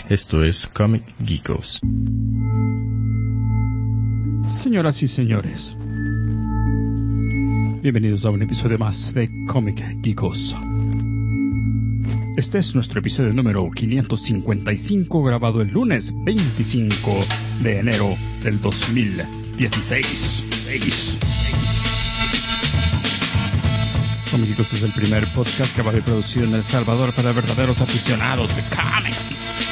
Esto es Comic Geekos. Señoras y señores, bienvenidos a un episodio más de Comic Geekos. Este es nuestro episodio número 555, grabado el lunes 25 de enero del 2016. Comic Geekos es el primer podcast que va a ser producido en El Salvador para verdaderos aficionados de cómics.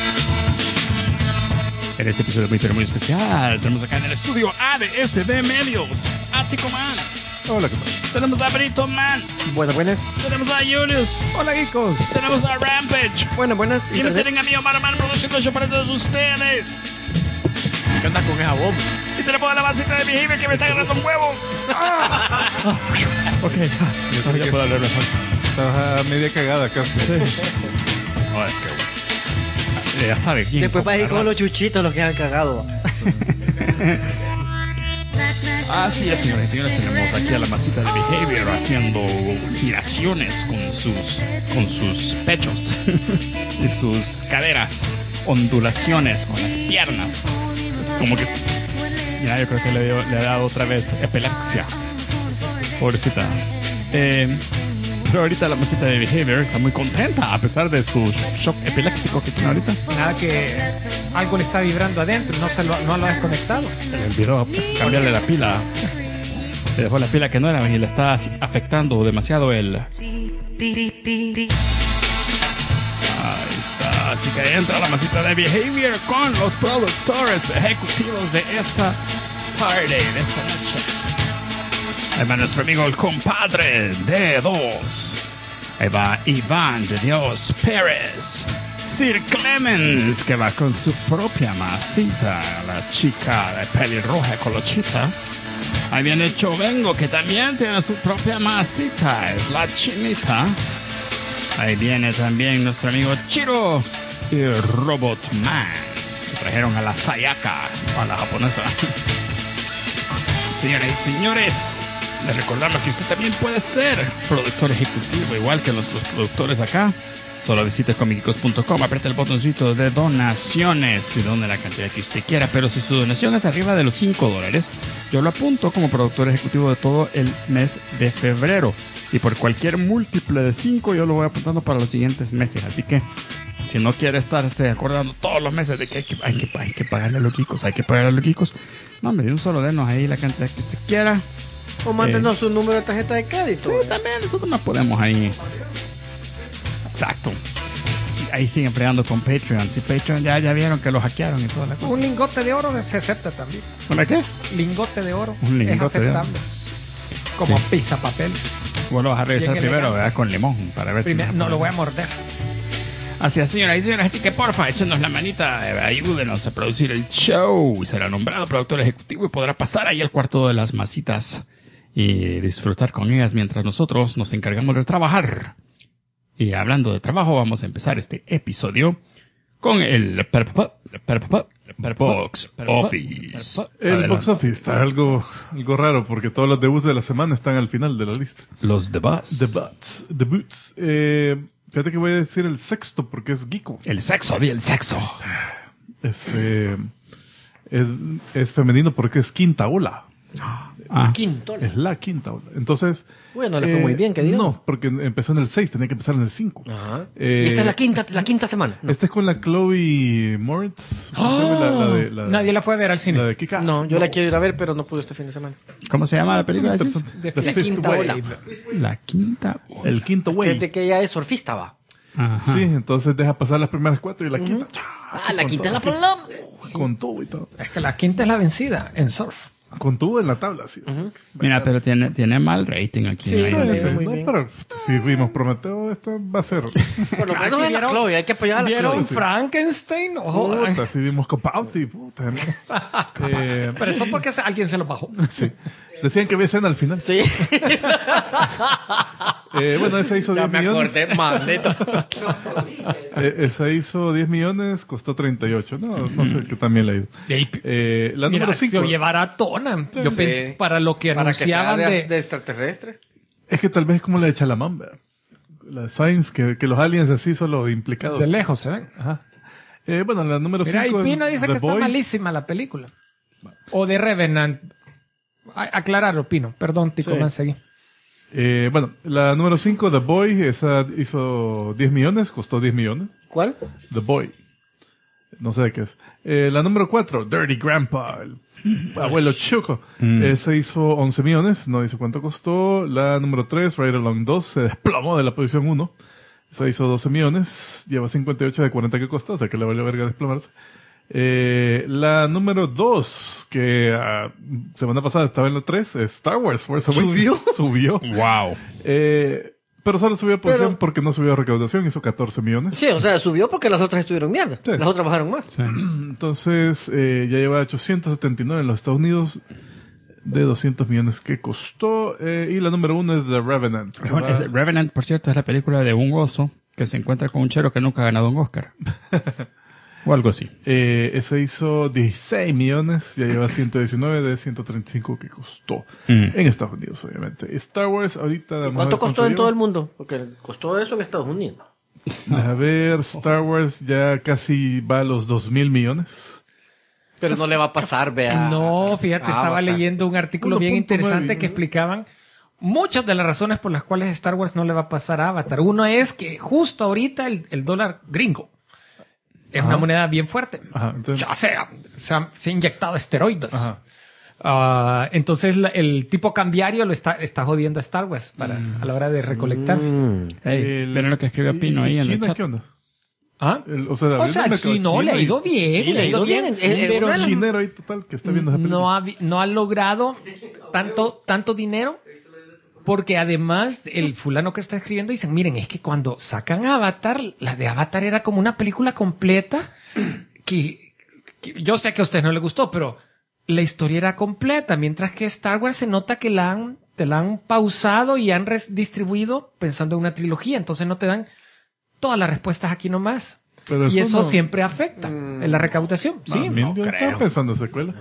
En este episodio muy especial tenemos acá en el estudio a ADSD Medios, Ático Man. Hola, ¿qué tal? Tenemos a Brito Man. Buenas. Tenemos a Julius. Hola, geekos. Tenemos a Rampage. Buenas. Y me tienen a mí, Omar Man, produciendo el show para todos ustedes. ¿Qué andas con esa bomba? Y tenemos a la basita de Behavior que me está agarrando un huevo. Ok, ya puedo hablar mejor. Estás a media cagada acá. Joder, qué bueno. Ya sabe quién. Después va a ir con los chuchitos los que han cagado. Así es, señores y señores, tenemos aquí a la masita de Behavior haciendo giraciones con sus pechos y sus caderas, ondulaciones con las piernas. Como que ya, yo creo que le ha dado otra vez epilepsia. Pobrecita. Pero ahorita la masita de Behavior está muy contenta a pesar de su shock epiléptico que tiene ahorita. Nada, que algo le está vibrando adentro, no lo ha desconectado. Se le olvidó cambiarle la pila. Le dejó la pila que no era y le está afectando demasiado el... Ahí está. Así que entra la masita de Behavior con los productores ejecutivos de esta party, de esta noche. Ahí va nuestro amigo el compadre D2. Ahí va Iván de Dios Pérez. Sir Clemens, que va con su propia masita. La chica de pelirroja colochita. Ahí viene Chovengo, que también tiene su propia masita. Es la chinita. Ahí viene también nuestro amigo Chiro y Robot Man. Que trajeron a la Sayaka, a la japonesa. Señoras y señores, les recordamos que usted también puede ser productor ejecutivo, igual que nuestros productores acá. Solo visite comicgeekos.com, apriete el botoncito de donaciones y done la cantidad que usted quiera. Pero si su donación es arriba de los $5, yo lo apunto como productor ejecutivo de todo el mes de febrero. Y por cualquier múltiple de 5 yo lo voy apuntando para los siguientes meses. Así que si no quiere estarse acordando todos los meses de que hay que pagarle a los geekos, no, me dio un solo denos ahí la cantidad que usted quiera. O mándenos su número de tarjeta de crédito. Sí, también nosotros nos podemos ahí. Exacto. Y ahí siguen peleando con Patreon. Si Patreon ya vieron que lo hackearon y toda la cosa. Un lingote de oro se acepta también. ¿Una qué? Lingote de oro. Un lingote es de oro. aceptable. Como Sí. pizza papel. Vos lo vas a revisar Bien primero, elegante. ¿verdad? Con limón para ver Primero, si... no lo voy a morder. Así es, señoras y señores. Así que porfa, échenos la manita, ayúdenos a producir el show. Será nombrado productor ejecutivo y podrá pasar ahí al cuarto de las masitas y disfrutar con ellas mientras nosotros nos encargamos de trabajar. Y hablando de trabajo, vamos a empezar este episodio con el Box Office. El Box Office está algo raro porque todos los debuts de la semana están al final de la lista. Los debuts. Debuts. Fíjate que voy a decir el sexto porque es Geeko. El sexo. Es femenino porque es quinta ola. Quinto. Es la quinta ola. Entonces... Bueno, le fue muy bien, que digamos. No, porque empezó en el 6, tenía que empezar en el 5. Ajá. Y esta es la quinta semana. No. Esta es con la Chloe Moritz. ¿Cómo se llama? Nadie la fue a ver al La cine. de Kick-Ass. No, yo la quiero ir a ver, pero no pude este fin de semana. ¿Cómo se llama la película? ¿Decís? The La Fifth quinta Wave. ola. La quinta ola. El quinto wave. Desde que ella es surfista, va. Ajá. Sí, entonces deja pasar las primeras 4 y la quinta. La quinta es la paloma. Con tubo y todo. Es que la quinta es la vencida en surf. Con tubo en la tabla, sí. Mira, pero tiene mal rating aquí. Sí, en No, le IMDb. fue muy bien. pero si vimos Prometeo, esta va a ser. Por lo menos es la Chloe, hay que apoyar a la ¿Vieron Chloe. Frankenstein? Ojo, ay. Puta, si vimos Copauti, puta. Pero eso porque alguien se lo bajó. Sí. Decían que había escena al final. Sí. Bueno, esa hizo 10 millones. maldito. Esa hizo 10 millones, costó 38. No sé qué también le ha ido. La Mira, número 5. se llevará tona. Yo Sí. pensé, para lo que Para que sea anunciaban de extraterrestre. Es que tal vez es como la de Chalamán, ¿verdad? La de Science, que los aliens así son los implicados. de lejos, ¿se ven? Ajá. Bueno, la número 5 Mira, y es Pino dice The que está Boy. malísima la película. O de Revenant. Aclararlo, Pino. Perdón, Tico, Sí. seguí. Bueno, la número 5, The Boy, esa hizo 10 millones, costó 10 millones. ¿Cuál? The Boy. No sé de qué es. La número 4, Dirty Grandpa, el abuelo Choco. Esa hizo 11 millones, no dice cuánto costó. La número 3, Ride Along 2, se desplomó de la posición 1. Esa hizo 12 millones, lleva 58 de 40 que costó, o sea que le valió verga desplomarse. La número 2, que semana pasada estaba en la 3, es Star Wars Force Awakens. Subió. Wow. Pero solo subió posición porque no subió recaudación, hizo 14 millones. Sí, o sea, subió porque las otras estuvieron mierda. Sí. Las otras bajaron más. Entonces, ya lleva 879 en los Estados Unidos de 200 millones que costó. Y la número 1 es The Revenant. que va- Revenant, por cierto, es la película de un oso que se encuentra con un chero que nunca ha ganado un Oscar. O algo así. Ese hizo 16 millones, ya lleva 119 de 135 que costó. Mm. En Estados Unidos, obviamente. Star Wars, ahorita... vamos a ¿Cuánto ver costó en lleva. todo el mundo? Porque costó eso en Estados Unidos. A ver, Star Wars ya casi va a los 2,000 millones. Pero no le va a pasar, vea. No, fíjate, estaba Avatar. leyendo un artículo bien 1.9, interesante que ¿no? explicaban muchas de las razones por las cuales Star Wars no le va a pasar a Avatar. Uno es que justo ahorita el dólar gringo es una moneda bien fuerte. Ajá, entonces... Ya se ha inyectado esteroides. Ajá. Entonces el tipo cambiario lo está jodiendo a Star Wars a la hora de recolectar. Hey, ¿vieron lo que escribió Pino ahí en el China, chat? ¿qué onda? ¿Ah? O sea, O sea, sí, no, le ha ido bien, Sí, le ha ido bien, pero Un chinero ahí total que está viendo esa película. no ha logrado tanto dinero porque además el fulano que está escribiendo dicen, miren, es que cuando sacan Avatar, la de Avatar era como una película completa que yo sé que a ustedes no les gustó, pero la historia era completa, mientras que Star Wars se nota que te la han pausado y han distribuido pensando en una trilogía, entonces no te dan todas las respuestas aquí nomás. Pero Y eso no- siempre afecta en la recaudación. Sí, También yo estaba pensando en secuela.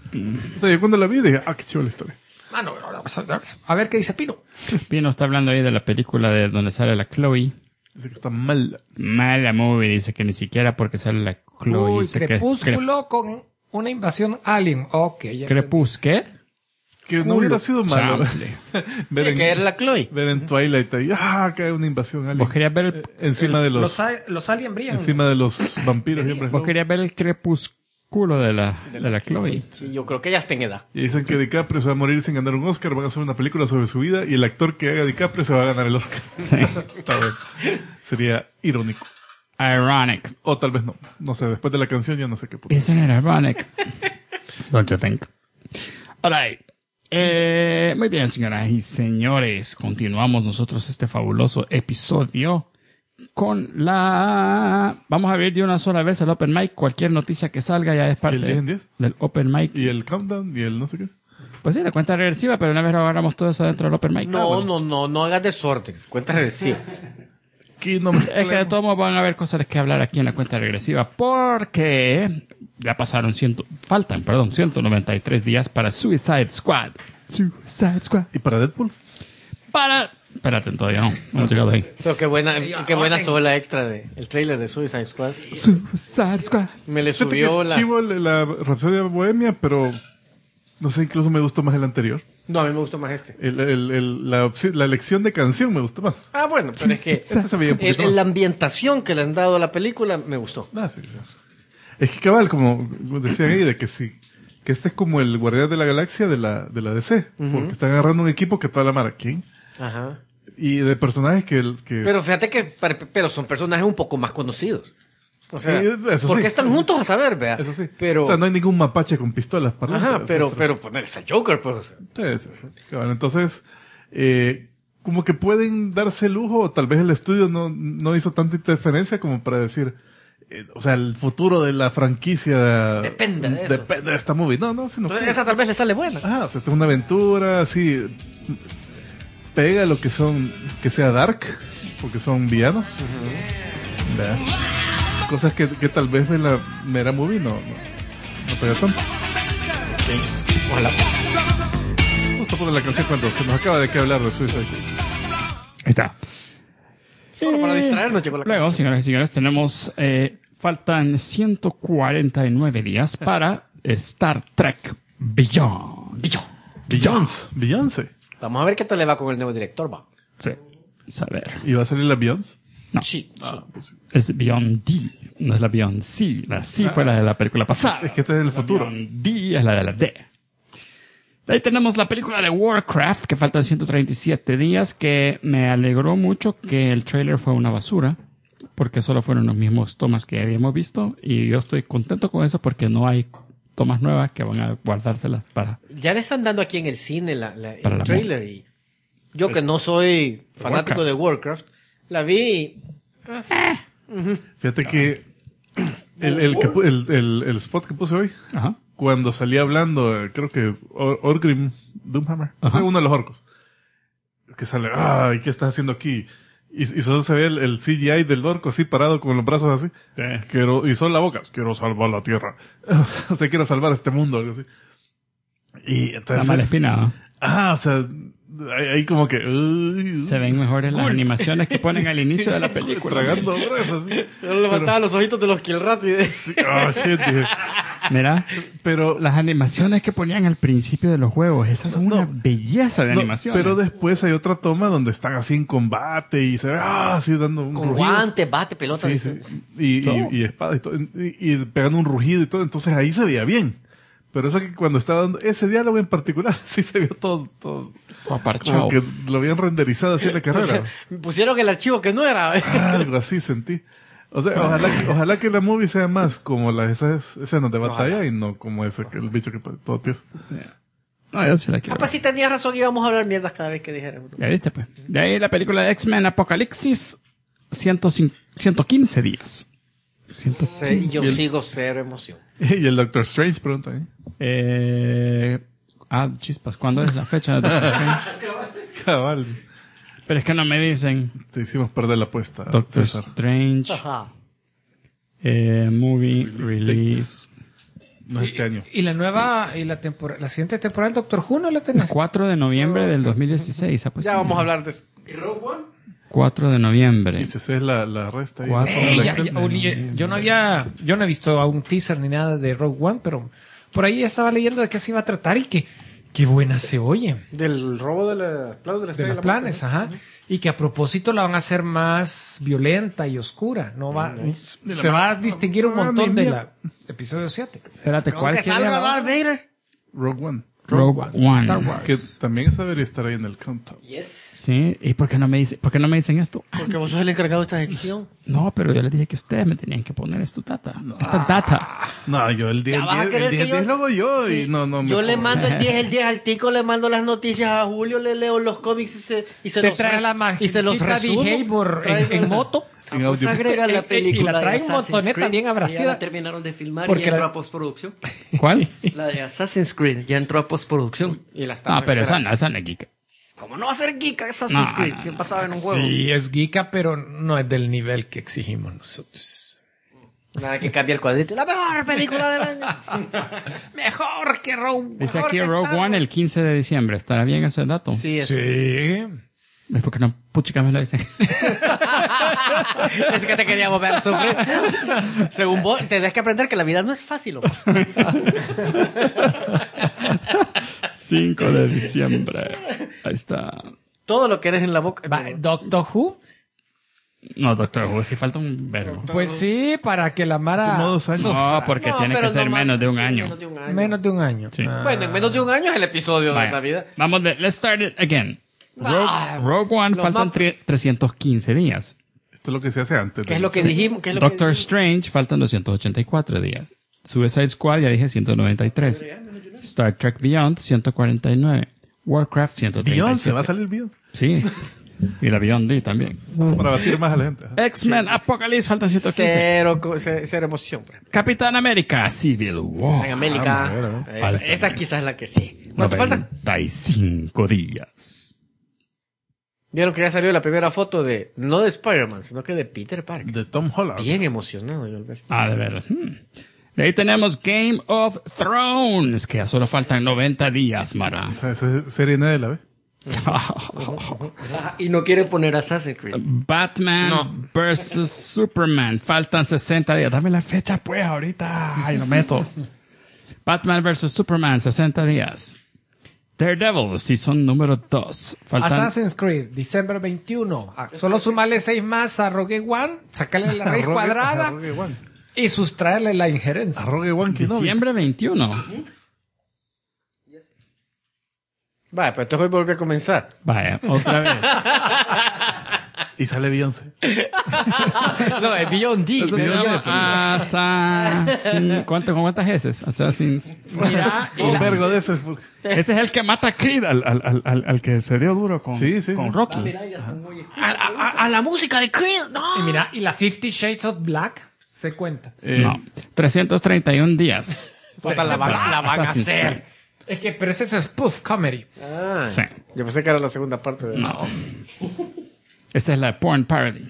O sea, yo cuando la vi dije, qué chiva la historia. no, a ver qué dice Pino. Pino está hablando ahí de la película de donde sale la Chloe. Dice que está mal. Mala movie, dice que ni siquiera porque sale la Chloe. Uy, dice que- Crepúsculo con una invasión alien. Ok, ya ¿Crepúsquelo? Que no hubiera sido malo. Chanfle. ver, que era la Chloe. ver en Twilight ahí, que hay una invasión alien. ¿Vos querías ver el, Encima de los Los alien brillan. encima de los vampiros y hombres vos lobo. querías ver el crepúsculo de la Chloe? Sí, yo creo que ya está en edad. Y dicen que DiCaprio se va a morir sin ganar un Oscar, van a hacer una película sobre su vida y el actor que haga DiCaprio se va a ganar el Oscar. Sí. Está bien. Sería irónico. Ironic. O tal vez no. No sé, después de la canción ya no sé qué puto. Isn't it ironic? Don't you think? All right. Muy bien, señoras y señores. Continuamos nosotros este fabuloso episodio con vamos a abrir de una sola vez el Open Mic. Cualquier noticia que salga ya es parte ¿Y el 10 en 10? del Open Mic. Y el countdown y el no sé qué. Pues sí, la cuenta regresiva, pero una vez lo agarramos todo eso dentro del Open Mic. No hagas desorden. Cuenta regresiva. Aquí no me Es que de todos modos van a haber cosas que hablar aquí en la cuenta regresiva porque ya pasaron 193 días para Suicide Squad. Suicide Squad. ¿Y para Deadpool? Espérate, todavía no hemos llegado ahí. Pero qué buena estuvo la extra el trailer de Suicide Squad. Suicide Squad. Me le Fíjate subió que chivo la Rhapsodia Bohemia, pero no sé, incluso me gustó más el anterior. No, a mí me gustó más este. La elección de canción me gustó más. Ah, bueno, pero es que Este se veía un poquito más. la ambientación que le han dado a la película me gustó. Sí. Es que cabal, como decían ahí, de que sí, que este es como el Guardián de la Galaxia de la DC, porque están agarrando un equipo que toda la mara, ¿quién? Ajá. Y de personajes que Pero fíjate que pero son personajes un poco más conocidos. O sea, Sí, eso ¿por sí. qué están juntos a saber, vea? eso sí. Pero, O sea, no hay ningún mapache con pistolas parlantes. ajá, O sea, pero ponerse a Joker, pues. O sea. Sí. Cabal, entonces, como que pueden darse el lujo, o tal vez el estudio no hizo tanta interferencia como para decir, o sea, el futuro de la franquicia Depende de eso. depende de esta movie. No, sino Entonces, que... esa tal vez le sale buena. Ajá, o sea, esto es una aventura, así, pega lo que que sea dark, porque son villanos. ¿Verdad? Cosas que tal vez en la mera movie no pega tanto. Ojalá. Justo poner la canción cuando se nos acaba de que hablar de Suicide. Ahí está. Solo para distraernos llegó la Luego, canción. señoras y señores, tenemos faltan 149 días para Star Trek Beyond. Beyoncé. Vamos a ver qué tal le va con el nuevo director, va. Sí, a ver. ¿Y va a salir la Beyoncé? No, Sí. es Beyond D, no es la Beyond C. La C fue la de la película pasada. Es que este es el futuro. Beyond D es la de la D. De ahí tenemos la película de Warcraft, que faltan 137 días, que me alegró mucho que el trailer fue una basura, porque solo fueron los mismos tomas que habíamos visto, y yo estoy contento con eso porque no hay tomas nuevas que van a guardárselas para... Ya le están dando aquí en el cine Para el la trailer y yo que no soy fanático de Warcraft, la vi y Fíjate que el spot que puse hoy, Ajá. cuando salía hablando, creo que Orgrim Doomhammer, o sea, uno de los orcos, que sale, ay, ¿qué estás haciendo aquí? Y solo se ve el CGI del orco así parado con los brazos así. Y solo la boca, quiero salvar la tierra. O sea, quiero salvar este mundo, algo así. Y La entonces... Malespina. o sea, ahí como que... Se ven mejores las animaciones que ponen al inicio de la película. tragando gruesos. ¿Sí? solo le faltaban los ojitos de los Killrat. Oh, shit, dude. Mira, Pero... las animaciones que ponían al principio de los juegos, esas son una belleza de No, animación. pero después hay otra toma donde están así en combate y se ve así dando un Con rugido. guantes, bate, pelota. Sí, sí. Y espada y todo. Y pegando un rugido y todo. Entonces ahí se veía bien. Pero eso que cuando estaba dando ese diálogo en particular, sí se vio todo Todo aparchado. como que lo habían renderizado así en la carrera. Pusieron el archivo que no era. Algo así sentí. O sea, ojalá que la movie sea más como esas escenas de batalla y no como ese, el bicho que todo tieso. No, yo sí la quiero. Capaz si tenías razón y íbamos a hablar mierdas cada vez que dijéramos. Ya viste, pues. De ahí la película de X-Men Apocalipsis, 115 días. 115. Yo sigo cero emoción. Y el Doctor Strange pregunta, Chispas, ¿cuándo es la fecha de Doctor Strange? Cabal. Pero es que no me dicen. Te hicimos perder la apuesta, Doctor César. Strange, Ajá. movie, release. No es este año. Y la nueva, y la siguiente temporada del Doctor Who, ¿no la tenés? 4 de noviembre del 2016. Pues Ya vamos a hablar de eso. 4 de noviembre. Dices, es la resta ahí. Cuatro. Yo no he visto aún teaser ni nada de Rogue One, pero por ahí estaba leyendo de qué se iba a tratar y que qué buena se oye. Del robo de la De los planes, ajá. Y que a propósito la van a hacer más violenta y oscura. No va, se va a distinguir un montón de la episodio 7. Espérate, ¿cuál Que quería? salga Darth Vader. Rogue One. Rogue One. Star Wars. Que también debería estar ahí en el countdown. Yes. Sí, ¿y por qué no me dicen esto? Porque vos sos el encargado de esta sección. No, pero yo les dije que ustedes me tenían que poner esto data. Esta data. No, yo el 10 Ya vas a querer que yo- lo hago yo y no me Yo le pongo. mando el 10 al Tico, le mando las noticias a Julio, le leo los cómics y se Te los trae la y se los magicita resumo. Behavior en moto. En Pues audio. agrega la película Y la traen de Assassin's motoneta Creed, bien que abracida. Ya la terminaron de filmar Porque y entró la- a postproducción. ¿Cuál? La de Assassin's Creed ya entró a postproducción. Y la Ah, pero esa no es geek. ¿Cómo no va a ser geek Assassin's No, Creed? no, Si no. pasaba en un juego. Sí, es geeka, pero no es del nivel que exigimos nosotros. Nada que cambie el cuadrito. La mejor película del año. Mejor que Rogue. Dice aquí Rogue One el 15 de diciembre. ¿Estará bien ese dato? Sí, eso. Sí. ¿Es porque no? Puchica me lo dicen. Es que te queríamos ver sufrir. Según vos, tenés que aprender que la vida no es fácil. Omar. 5 de diciembre. Ahí está. Todo lo que eres en la boca. Doctor Who. No, Doctor Who, sí falta un verbo. Pues sí, para que la Mara... Como 2 años. No, porque No, tiene pero que ser no menos mames, de un sí, año. Menos de un año. Menos de un año. Sí. Bueno, en menos de un año es el episodio Vaya. de la vida. Vamos de... Let's start it again. Rogue One lo faltan más- 315 días. Esto es lo que se hace antes. ¿Qué es lo que dijimos? ¿Qué es lo que Doctor dijimos? Strange faltan 284 días. Suicide Squad ya dije 193. Star Trek Beyond 149. Warcraft 137. Beyoncé, va a salir Beyoncé. Sí. Y la Beyond D también. Para batir más a la gente. Ajá. X-Men Apocalypse faltan 115. Cero emoción. Por ejemplo. Capitán América Civil War. En América. a ver. Esa quizás es la que sí. ¿Cuánto faltan? 95 días. Vieron que ya salió la primera foto de, no de Spider-Man, sino que de Peter Parker. De Tom Holland. Bien emocionado yo al ver. Ah, de verdad. De ahí tenemos Game of Thrones, que ya solo faltan 90 días, Mara. Esa serie nadie la ve. Y no quiere poner Assassin's Creed. Batman vs. Superman. Faltan 60 días. Dame la fecha, pues, ahorita. Ay, lo meto. Batman vs. Superman, 60 días. Daredevil, season número 2. Faltan... Assassin's Creed, diciembre 21. Solo sumarle 6 más a Rogue One, sacarle la raíz cuadrada Rogue One. y sustraerle la injerencia. A Rogue One Kenobi. Diciembre 21. Vale, pero entonces hoy volví a comenzar. Vaya, otra vez. Y sale Beyoncé. No, es Beyond D. Eso se llama Assassin... ¿Con cuántas S? Assassin's... Mira, y Un la- vergo de ese. Ese es el que mata a Creed, al que se dio duro con, Sí, sí, con sí. Rocky. A la música de Creed, no. y mira, y la 50 Shades of Black se cuenta. No, 331 días. Puta, la van a Assassin's hacer. Creed. Es que, pero ese es spoof comedy. Ah, Sí. yo pensé que era la segunda parte de... No. Esa es la porn parody.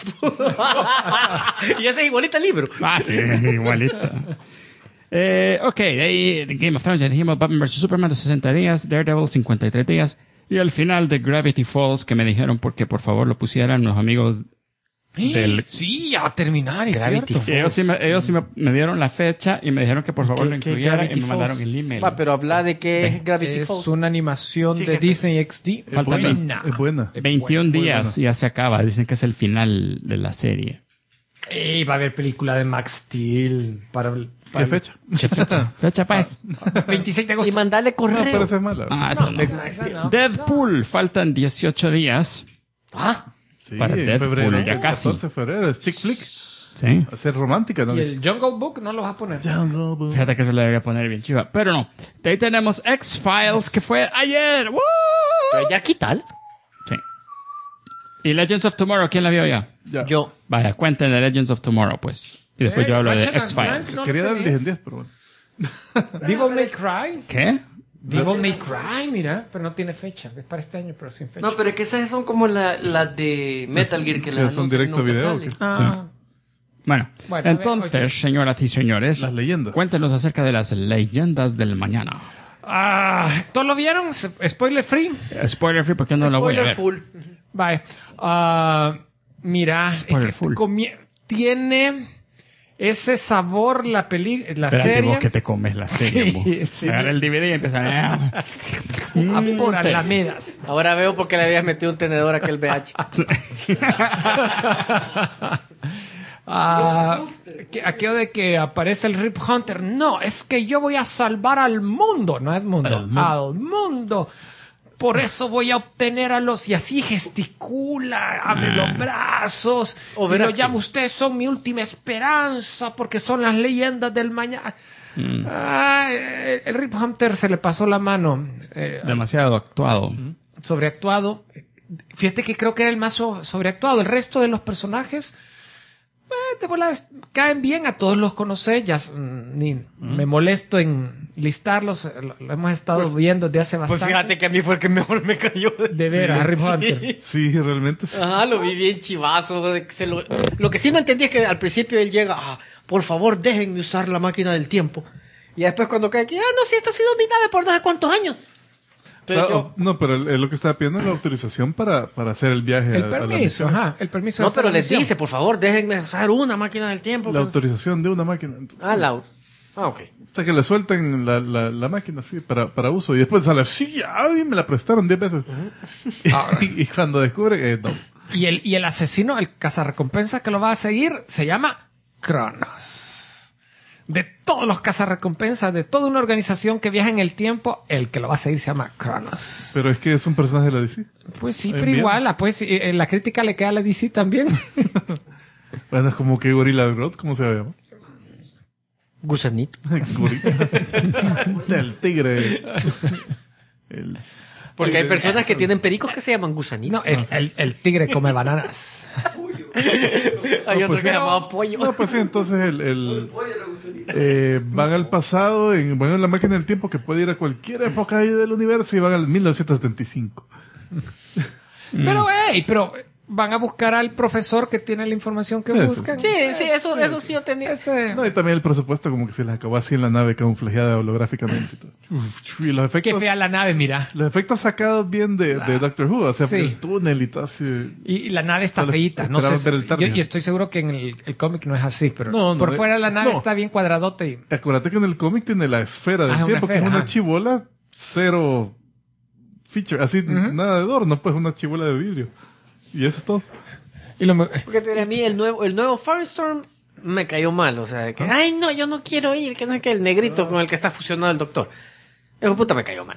Y ese es igualita al libro. Ah, sí, igualito. Ok, de ahí de Game of Thrones ya dijimos Batman vs. Superman de 60 días, Daredevil 53 días y al final de Gravity Falls que me dijeron porque por favor lo pusieran los amigos del... Sí, ya va a terminar, es Gravity cierto. Ellos sí me dieron la fecha y me dijeron que por favor lo ¿Qué incluyera y Gravity me Falls? mandaron el email. Va, pero habla de qué es Gravity Es Falls. una animación Sí, de jefe. Disney XD. Es buena. Es buena. 21 Muy días y ya se acaba. Dicen que es el final de la serie. Y va a haber película de Max Steel para ¿Qué fecha? ¿Qué fecha? Fecha, pues. 26 de Y agosto. mandarle No, correo. pero esa es mala. Ah, eso no. No. Deadpool, faltan 18 días. Ah, Sí, para en Deadpool, febrero. ya casi. 14 de febrero. Es chick flick. Sí. Va a ser romántica, ¿no? Y el Jungle Book no lo vas a poner. Jungle Book. Fíjate que se lo debería poner bien chiva. Pero no. De ahí tenemos X-Files, que fue ayer. ¡Woo! pero ya qué tal. Sí. Y Legends of Tomorrow, ¿quién la vio ya? Ya. Yo. Vaya, cuéntenle Legends of Tomorrow, pues. Y después yo hablo de Ratchet and X-Files. Clank, ¿no? Quería lo dar 10 en tenés? 10, pero bueno. Devil May Cry. ¿Qué? Devil May Cry, mira, pero no tiene fecha. Es para este año, pero sin fecha. No, pero es que esas son como las de Metal Gear que Que las son anuncian y directo a nunca video, salen. ¿o qué? Ah, Bueno, Bueno, entonces, oye. señoras y señores, Las leyendas. cuéntenos acerca de las leyendas del mañana. ¿todos lo vieron? Spoiler free. Spoiler free porque no lo voy a ver. Full. Vale. Mira, es Spoiler que full. tiene ese sabor la Espérate serie. vos que te comes la serie. Sí, vos. sí. Agarra el DVD y empieza a... Por sí. alamedas. Ahora veo por qué le habías metido un tenedor a aquel BH. Aquello de que aparece el Rip Hunter. No, es que yo voy a salvar al mundo. No es mundo. Al mundo. Por eso voy a obtener a los... Y así gesticula, abre los brazos. Y lo Overacting. llama, ustedes son mi última esperanza porque son las leyendas del mañana. El Rip Hunter se le pasó la mano. Demasiado actuado. Sobreactuado. Fíjate que creo que era el más sobreactuado. El resto de los personajes de volada caen bien, a todos los conocé, ya ni me molesto en listarlos, lo hemos estado viendo desde hace bastante. Pues fíjate que a mí fue el que mejor me cayó. De veras, Harry Hunter. Sí, realmente sí. Ajá, lo vi bien chivazo. de que lo que sí no entendí es que al principio él llega, por favor, déjenme usar la máquina del tiempo. Y después cuando cae aquí, no, sí, esta ha sido mi nave por no sé cuántos años. Entonces yo, No, pero él lo que estaba pidiendo es la autorización para hacer el viaje El a la permiso, misión. ajá, el permiso. no, de hacer pero la les misión. dice, por favor, déjenme usar una máquina del tiempo. La autorización de una máquina. Ok. Hasta que le suelten la máquina así para uso. Y después sale, sí, ay, me la prestaron 10 veces. Y cuando descubre, no. Y el asesino, el cazarrecompensa que lo va a seguir, se llama Cronos. De todos los cazarrecompensas, de toda una organización que viaja en el tiempo, el que lo va a seguir se llama Cronos. Pero es que es un personaje de la DC. Pues sí, Ahí pero bien. igual, pues la crítica le queda a la DC también. Bueno, es como que Gorilla Grodd, ¿cómo se llama? Gusanito. Gorilla. El tigre. Porque hay personas que tienen pericos que se llaman gusanitos. No, el tigre come bananas. Hay No, otro pues que sí. se llama pollo. No, pues sí, entonces van al pasado, van en la máquina del tiempo que puede ir a cualquier época ahí del universo y van al 1975. Pero van a buscar al profesor que tiene la información que Sí, buscan. Sí, eso sí yo tenía. Ese- No, y también el presupuesto como que se les acabó así en la nave camuflajeada holográficamente y todo. Y los Qué efectos, fea la nave, mira. los efectos sacados bien de Doctor Who, o sea, Sí. el túnel y todo así. Y la nave está Solo feíta. No esperaba sé, ver el Tarnian. y estoy seguro que en el cómic no es así, pero No, por fuera la nave no. está bien cuadradote. Y, Acuérdate que en el cómic tiene la esfera del Ah, una tiempo, que esfera, es una ajá. chibola cero feature, así nada de adorno, pues una chibola de vidrio. Y eso es todo. y lo, Porque a mí el nuevo Firestorm me cayó mal. O sea, de que, ay, no, yo no quiero ir. Que no es que el negrito con el que está fusionado el doctor. Hijo puta, me cayó mal.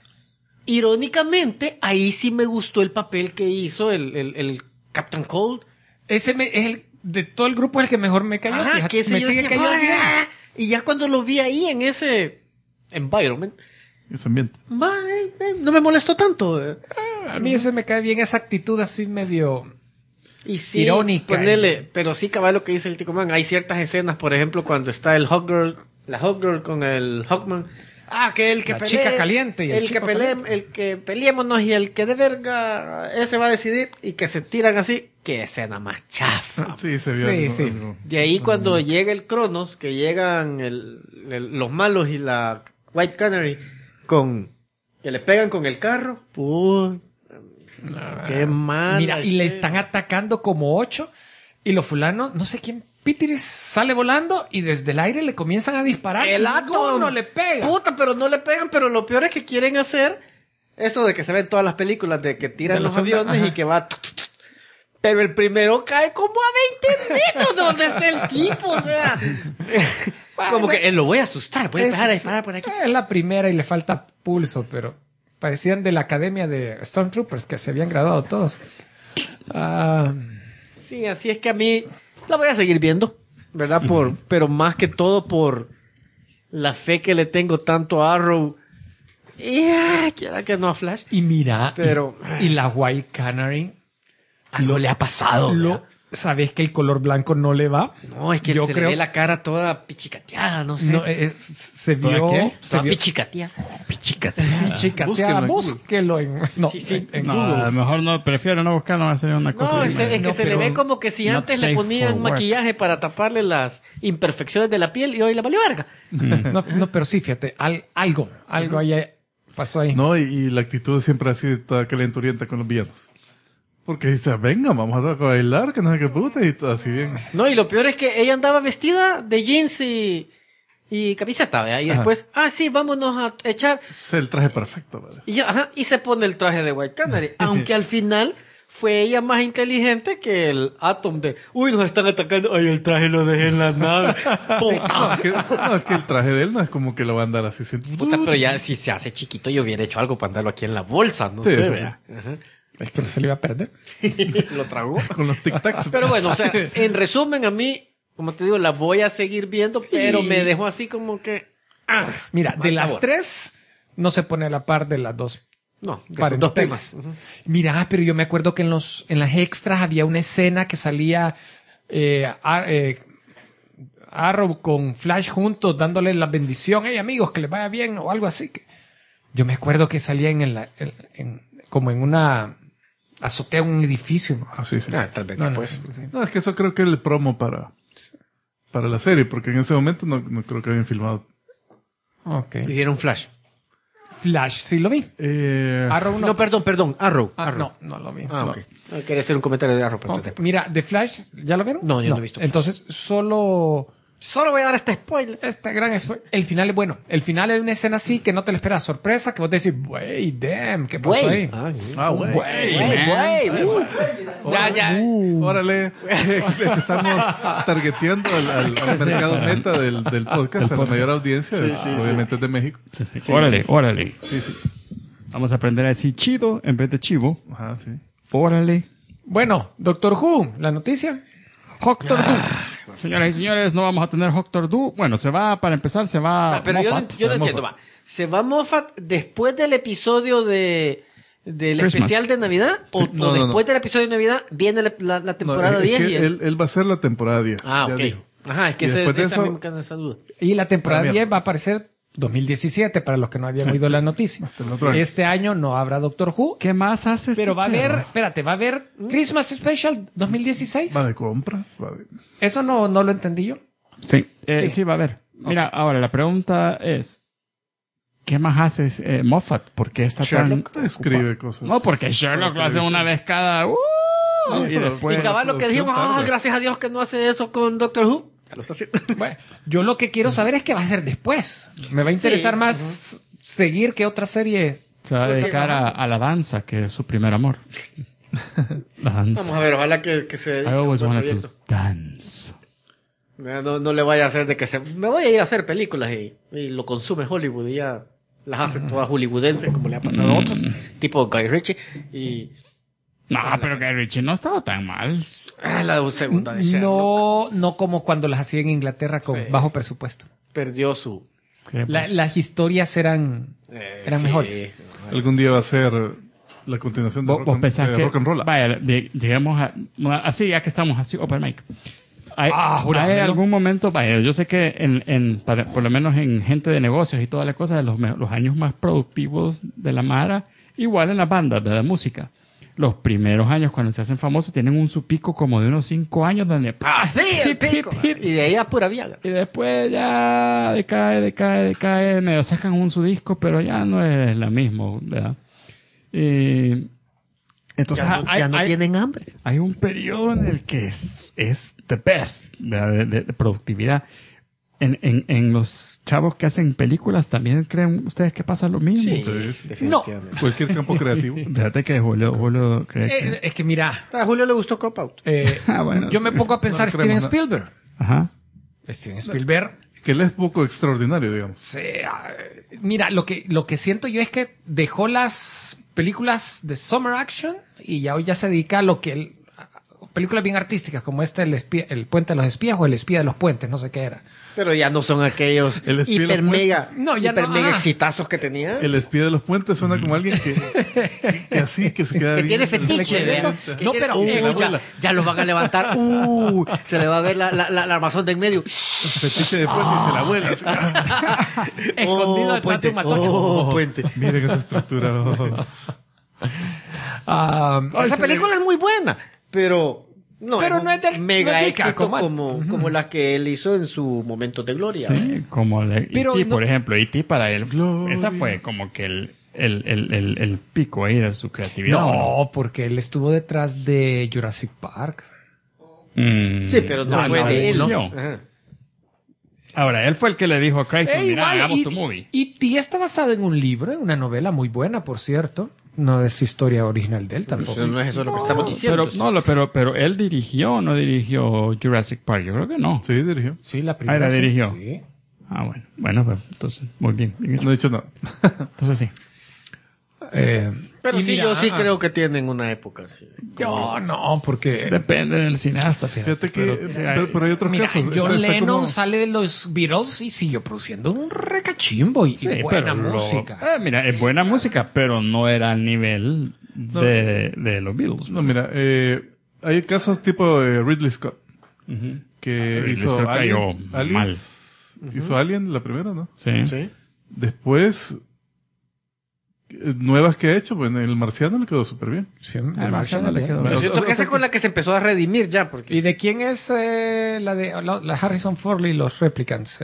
Irónicamente, ahí sí me gustó el papel que hizo el Captain Cold. ese es el de todo el grupo es el que mejor me cayó. Ajá, fíjate, que ese me yo sigue decía, cayendo bien. "Ah", y ya cuando lo vi ahí en ese environment, Ese ambiente. no me molestó tanto. A mí ese me cae bien, esa actitud así medio... Y sí, Irónica. ponele, pero sí cabal lo que dice el Tico Man. Hay ciertas escenas, por ejemplo, cuando está el la Hawkgirl con el Hawkman. Ah, que el que La pelee, chica caliente y el el que chico pelee, caliente. el que peleémonos y el que de verga, ese va a decidir y que se tiran así. Qué escena más chafa. Sí, se vio Sí, algo- sí. algo- De ahí cuando llega el Cronos, que llegan los malos y la White Canary con que le pegan con el carro. Puh, qué mal. Mira, y le están atacando como 8 y los fulanos, no sé quién, Píteris sale volando y desde el aire le comienzan a disparar. El y Atom ninguno le pega. Puta, pero no le pegan, pero lo peor es que quieren hacer eso de que se ve en todas las películas de que tiran De los los aviones ajá. y que va. Pero el primero cae como a 20 metros de donde está el tipo, o sea. Como que lo voy a asustar, voy a empezar a disparar por aquí. Es la primera y le falta pulso, pero parecían de la academia de Stormtroopers que se habían graduado todos. Ah, Sí, así es que a mí la voy a seguir viendo, ¿verdad? Pero más que todo por la fe que le tengo tanto a Arrow y quiera que no a Flash. y mira, Pero- y la White Canary, Algo le ha pasado. ¿verdad? ¿sabes que el color blanco no le va? No, es que Yo se creo- le ve la cara toda pichicateada, no sé. No, se ¿Toda vio, qué? se Toda vio pichicateada. pichicateada. Búsquelo en, no, Sí, sí. en No, Google. a lo mejor no, prefiero no buscar, no va a ser una cosa No, así. es que no, se le pero ve como que si not antes le safe ponían for work. maquillaje para taparle las imperfecciones de la piel y hoy la valió verga. No, pero sí, fíjate, algo ahí pasó ahí. No, y la actitud siempre así, toda calenturienta con los villanos. Porque dice, venga, vamos a bailar, que no sé qué puta, y todo así bien. No, y lo peor es que ella andaba vestida de jeans y camiseta, ¿verdad? Y Ajá. después, sí, vámonos a echar. Es el traje perfecto, ¿verdad? Y se pone el traje de White Canary. Aunque al final fue ella más inteligente que el Atom de, nos están atacando. Ay, el traje lo dejé en la nave. Puta. Es que el traje de él no es como que lo va a andar así. Puta, pero ya si se hace chiquito, yo hubiera hecho algo para andarlo aquí en la bolsa, no Sí, sé, sí, ¿verdad? Es que no se le iba a perder. Lo tragó. Con los tic-tacs. Pero bueno, o sea, en resumen, a mí, como te digo, la voy a seguir viendo, pero me dejó así como que... Mira, mal de las sabor. 3 no se pone a la par de las 2. No, que Para son dos temas. primas. Mira, pero yo me acuerdo que en las extras había una escena que salía Arrow con Flash juntos dándole la bendición, hey amigos, que les vaya bien o algo así. Yo me acuerdo que salía como en una azotea de un edificio. ¿no? Ah, sí, sí, sí. Tal vez No, no, después. sí, sí. No, es que eso creo que es el promo para la serie, porque en ese momento no creo que habían filmado. Ok. Le dieron Flash. Flash, sí lo vi. Arrow no. No, perdón, Arrow. Arrow. No lo vi. Ah, No. ok. Quería hacer un comentario de Arrow, pero Ok, te- mira, de Flash, ¿ya lo vieron? No, yo no he visto Flash. Entonces, solo Solo voy a dar este spoiler. este gran el final es bueno. El final es una escena así que no te lo esperas, sorpresa, que vos te decís, wey, damn, ¿qué pasó ahí? Ah, güey. Ya. Órale. Es que estamos targeteando al mercado meta del podcast, a la mayor audiencia. Obviamente es de México. Órale, órale. Sí, sí. Vamos a aprender a decir chido en vez de chivo. Ajá, sí. Órale. Bueno, Doctor Who, la noticia. Doctor Do. Señoras y señores, no vamos a tener Doctor Do. Bueno, para empezar, se va Pero yo no Moffat. entiendo. Va. ¿Se va Moffat después del episodio del Christmas. especial de Navidad? Sí, ¿O no, después no. del episodio de Navidad viene la No, temporada es 10? que y él va a ser la temporada 10. Ah, ya ok. dijo. Ajá, es que Y después de esa eso- a mí me causa esa duda. Y la temporada Ah, mierda. 10 va a aparecer 2017, para los que no habían oído la noticia. el otro año. Este año no habrá Doctor Who. ¿Qué más hace Pero va a chero? haber, espérate, va a haber Christmas Special 2016. Va de compras, va de... Eso no lo entendí yo. Sí, Sí. sí va a haber. Mira, ahora la pregunta es, ¿qué más haces Moffat? ¿Por qué está Sherlock tan Escribe ocupado? cosas. No, porque Sherlock lo hace una vez cada... y pero- después... Y cabal lo que dijimos, tarde. gracias a Dios que no hace eso con Doctor Who. Ya lo está haciendo. Bueno, yo lo que quiero saber es qué va a hacer después. Me va a interesar Sí. más seguir que otra serie. Se va a dedicar a la danza, que es su primer amor. La danza. Vamos a ver, ojalá que se... I always buen wanted proyecto. to dance. No le vaya a hacer de que se... Me voy a ir a hacer películas y lo consume Hollywood y ya las hace todas hollywoodenses como le ha pasado a otros, tipo Guy Ritchie. Y... No, pero que Richie no estaba tan mal. la segunda de Sherlock No como cuando las hacía en Inglaterra con Sí. bajo presupuesto. perdió su... Las historias eran sí. mejores. Algún día va a ser la continuación de Vos pensás que... Rock and Roll. Vaya, lleguemos a... Así, ya que estamos así, open mic. Hay jurámelo. algún momento, vaya, yo sé que por lo menos en gente de negocios y todas las cosas, los años más productivos de la Mara, igual en las bandas de la música. Los primeros años cuando se hacen famosos tienen un su pico como de unos 5 años donde... Sí, el hit, hit, pico. hit. Y de ahí a pura Viagra. Y después ya decae, medio sacan un su disco, pero ya no es la misma, ¿verdad? Y entonces Ya no tienen hambre. hay un periodo en el que es the best, ¿verdad? de productividad. En los chavos que hacen películas, ¿también creen ustedes que pasa lo mismo? Sí. definitivamente. Cualquier campo creativo. Fíjate que Julio cree que... Es que mira, A Julio le gustó Cop Out. Bueno, yo me pongo a pensar No Steven creemos, ¿no? Spielberg. Ajá. Steven Spielberg. Que él es poco extraordinario, digamos. Mira, lo que siento yo es que dejó las películas de Summer Action y ya hoy ya se dedica a lo que películas bien artísticas como el Puente de los Espías o El Espía de los Puentes, no sé qué era. Pero ya no son aquellos El espía de hiper los mega, No, ya hiper no, mega ajá. exitazos que tenía. El espía de los puentes suena como alguien que así, que se queda Que bien. tiene fetiche, ¿verdad? Que No, tiene- pero ya los van a levantar. Se le va a ver la armazón de en medio. Fetiche de puente y se la vuela. así. Escondido detrás de un matocho. Puente. Miren esa estructura. Esa película es muy buena, pero no Pero es no es del- mega no es de éxito Caco, como la que él hizo en su momento de gloria. Sí, como Pero E.T., no- por ejemplo. E.T. para él, Gloria. esa fue como que el pico ahí de su creatividad. No, porque él estuvo detrás de Jurassic Park. Sí, pero no fue de él. dirigió. Ajá. Ahora, él fue el que le dijo a Crichton, mira, Igual, hagamos tu movie. Y está basado en un libro, en una novela muy buena, por cierto. No es historia original de él tampoco. Pero no es eso lo que estamos diciendo. Pero él dirigió o no dirigió Jurassic Park. Yo creo que no. Sí, dirigió. Sí, la primera. la sí. dirigió. Sí. Ah, bueno. Bueno, pues, entonces, muy bien. bien hecho. No he dicho nada. Entonces sí. Pero y sí, mira, yo sí creo que tienen una época así. Yo no, porque... Depende del cineasta, fíjate. Fíjate que pero hay otros Mira, casos. John Está Lennon como- sale de los Beatles y siguió produciendo un recachimbo y buena música. Mira, es buena música, pero no era al nivel de los Beatles. No, mira, hay casos tipo Ridley Scott. Que Ridley hizo Scott cayó Aliens. Hizo Alien, la primera, ¿no? Sí. Después, nuevas que ha hecho, pues en El Marciano le quedó súper bien. Sí, Al Marciano le quedó Yo bien. siento que esa es con la que se empezó a redimir ya, porque ¿Y de quién es la Harrison Ford y los Replicants?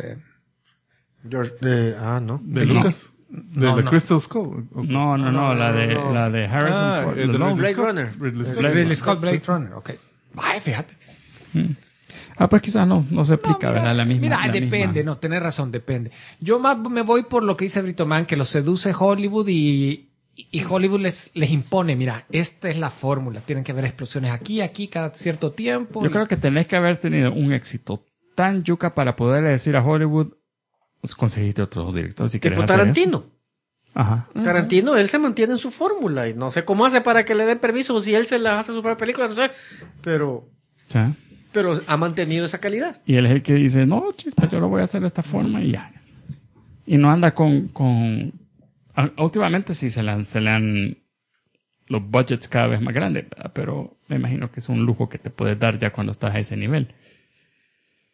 no. De quién? Lucas. De No, la no. Crystal Skull. No, la de Harrison Ford. de The Lone- Blade Runner. Ridley Scott. Ridley Scott, Blade Runner, ok. Ay, fíjate. pues quizás no se aplica, ¿verdad? La misma. Mira, la depende, misma. no, tenés razón, depende. Yo más me voy por lo que dice Brito Man, que los seduce Hollywood y Hollywood les impone, mira, esta es la fórmula, tienen que haber explosiones aquí, cada cierto tiempo. Yo creo que tenés que haber tenido un éxito tan yuca para poderle decir a Hollywood, pues, conseguiste otro director si quieres Tipo hacer Tarantino. eso. Ajá. Tarantino, él se mantiene en su fórmula y no sé cómo hace para que le den permiso o si él se la hace su propia película, no sé. Pero ¿Sí? ha mantenido esa calidad. Y él es el que dice, no, chispa, yo lo voy a hacer de esta forma y ya. Y no anda últimamente sí se le han los budgets cada vez más grandes, ¿verdad? Pero me imagino que es un lujo que te puedes dar ya cuando estás a ese nivel.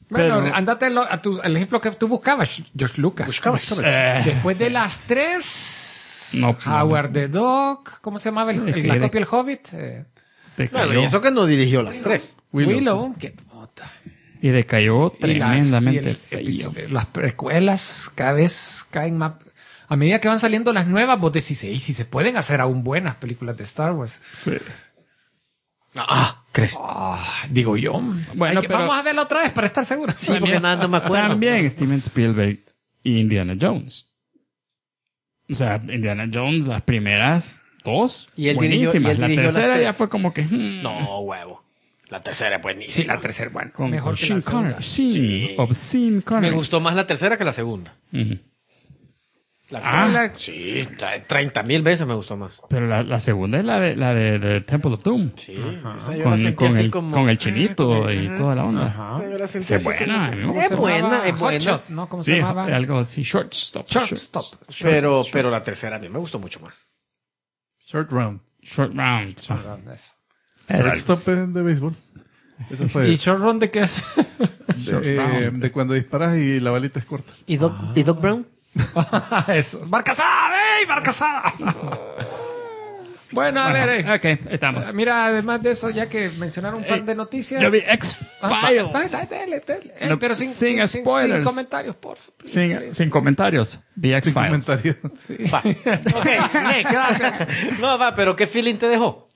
Bueno, Pero- andate al ejemplo que tú buscabas, George Lucas. Después de las 3, No, Howard the Dog, ¿cómo se llamaba? Sí, La que- copia del Hobbit. Bueno, y eso que no dirigió las 3. Willow. Qué puta. Y decayó Y las- tremendamente y el feo. episodio- las precuelas cada vez caen más. A medida que van saliendo las nuevas, vos decís, "Ey, si se pueden hacer aún buenas películas de Star Wars." Sí. ¿Crees? Digo yo. Bueno, pero- vamos a verlo otra vez para estar seguros. Sí, porque nada, no me acuerdo. También Steven Spielberg y Indiana Jones. O sea, Indiana Jones, las primeras 2, Y él dirigió- buenísimas. y él La dirigió las tercera ya 3. fue como que... No, huevo. La tercera es buenísima. Sí, la tercera, bueno, con mejor que Sean la segunda. Connery. Sí. Obscene Connery. Me gustó más la tercera que la segunda. Ujú. La Ah. segunda, sí, 30,000 veces me gustó más. Pero la segunda es la de Temple of Doom. Sí, esa yo la sentí Con así el, como... con el chinito y toda la onda. Yo la sentí Esa es así como buena. que- ¿no? ¿Cómo Es se buena, llamaba? es buena. Hot Shot, ¿no? ¿Cómo se Sí, llamaba? algo así. Shortstop. Shortstop. Pero la tercera a mí me gustó mucho más. Short round. Short round. Shortstop de béisbol. Esa fue ¿Y Short Run de qué es? de cuando disparas y la balita es corta. ¿Y Doc Brown? Eso. ¡Barcasada! ¡Ey, Barcasada! Bueno, a ver. Ok, estamos. Mira, además de eso, ya que mencionaron un par de noticias. Yo vi Ah, X-Files. dale. No, Pero sin spoilers. sin comentarios, por favor. Sin comentarios. Vi Sin X-Files. comentario. Va. Ok, next. Gracias. No, va, pero ¿qué feeling te dejó?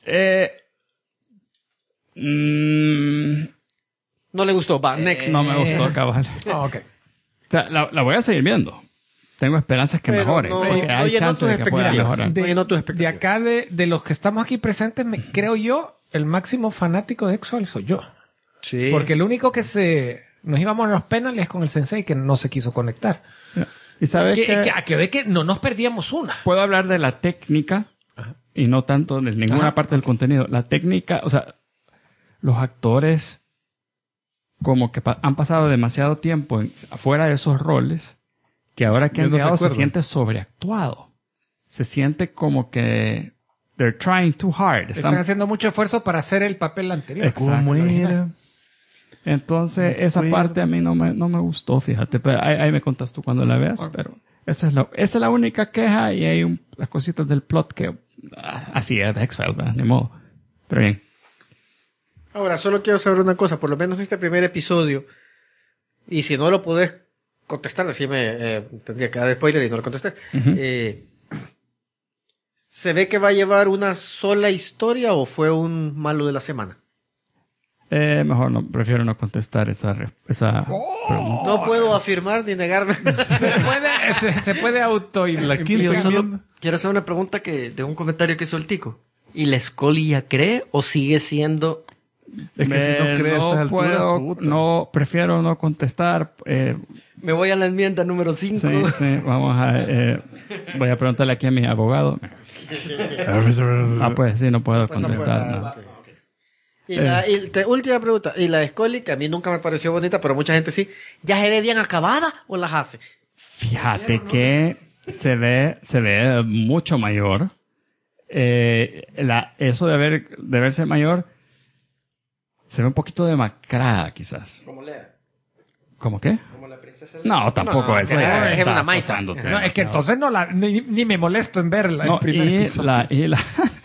No le gustó. Va, next. No me gustó, cabal. Ok. O sea, la voy a seguir viendo. Tengo esperanzas que Pero mejore. no- Porque no hay llenó chances tus de que pueda expectativas. mejorar. Oye, no tus De expectativas. acá, de los que estamos aquí presentes, creo yo, el máximo fanático de X-Files soy yo. Sí. Porque el único que nos íbamos a los penales con el sensei que no se quiso conectar. Y sabes Que ve que no nos perdíamos una. puedo hablar de la técnica y no tanto de ninguna Ajá. parte del contenido. La técnica, o sea, los actores como que han pasado demasiado tiempo afuera de esos roles que ahora que Ya han no se llegado se acuerdan. siente sobreactuado. Se siente como que they're trying too hard. Están haciendo mucho esfuerzo para hacer el papel anterior. Exacto. ¿Cómo era? Entonces, esa parte a mí no me gustó, fíjate. Pero ahí me contas tú cuando la veas, pero esa es la única queja y hay las cositas del plot que así es de X-Files, ¿verdad? Ni modo. Pero bien. Ahora, solo quiero saber una cosa. Por lo menos este primer episodio, y si no lo podés contestar, decime, tendría que dar spoiler y no lo contesté. ¿Se ve que va a llevar una sola historia o fue un malo de la semana? Mejor no, prefiero no contestar esa pregunta. No puedo afirmar ni negarme. Se puede auto La Yo quinta solo enmienda. quiero hacer una pregunta de un comentario que hizo el Tico. ¿Y la Scully ya cree o sigue siendo... Es que si no crees a estas alturas, puta. No, prefiero no contestar. Me voy a la enmienda número 5. Sí, vamos voy a preguntarle aquí a mi abogado. Pues sí, no puedo contestar. No. Última pregunta. Y la Scully, que a mí nunca me pareció bonita, pero mucha gente sí, ¿ya se ve bien acabada o las hace? Fíjate que se ve mucho mayor. Eso de verse mayor se ve un poquito demacrada, quizás. Como Lea. ¿Cómo qué? Como la princesa. No, tampoco eso. no, ya es está una maíza. acosándote No, es que demasiado. entonces ni me molesto en verla. No, el primer y episodio.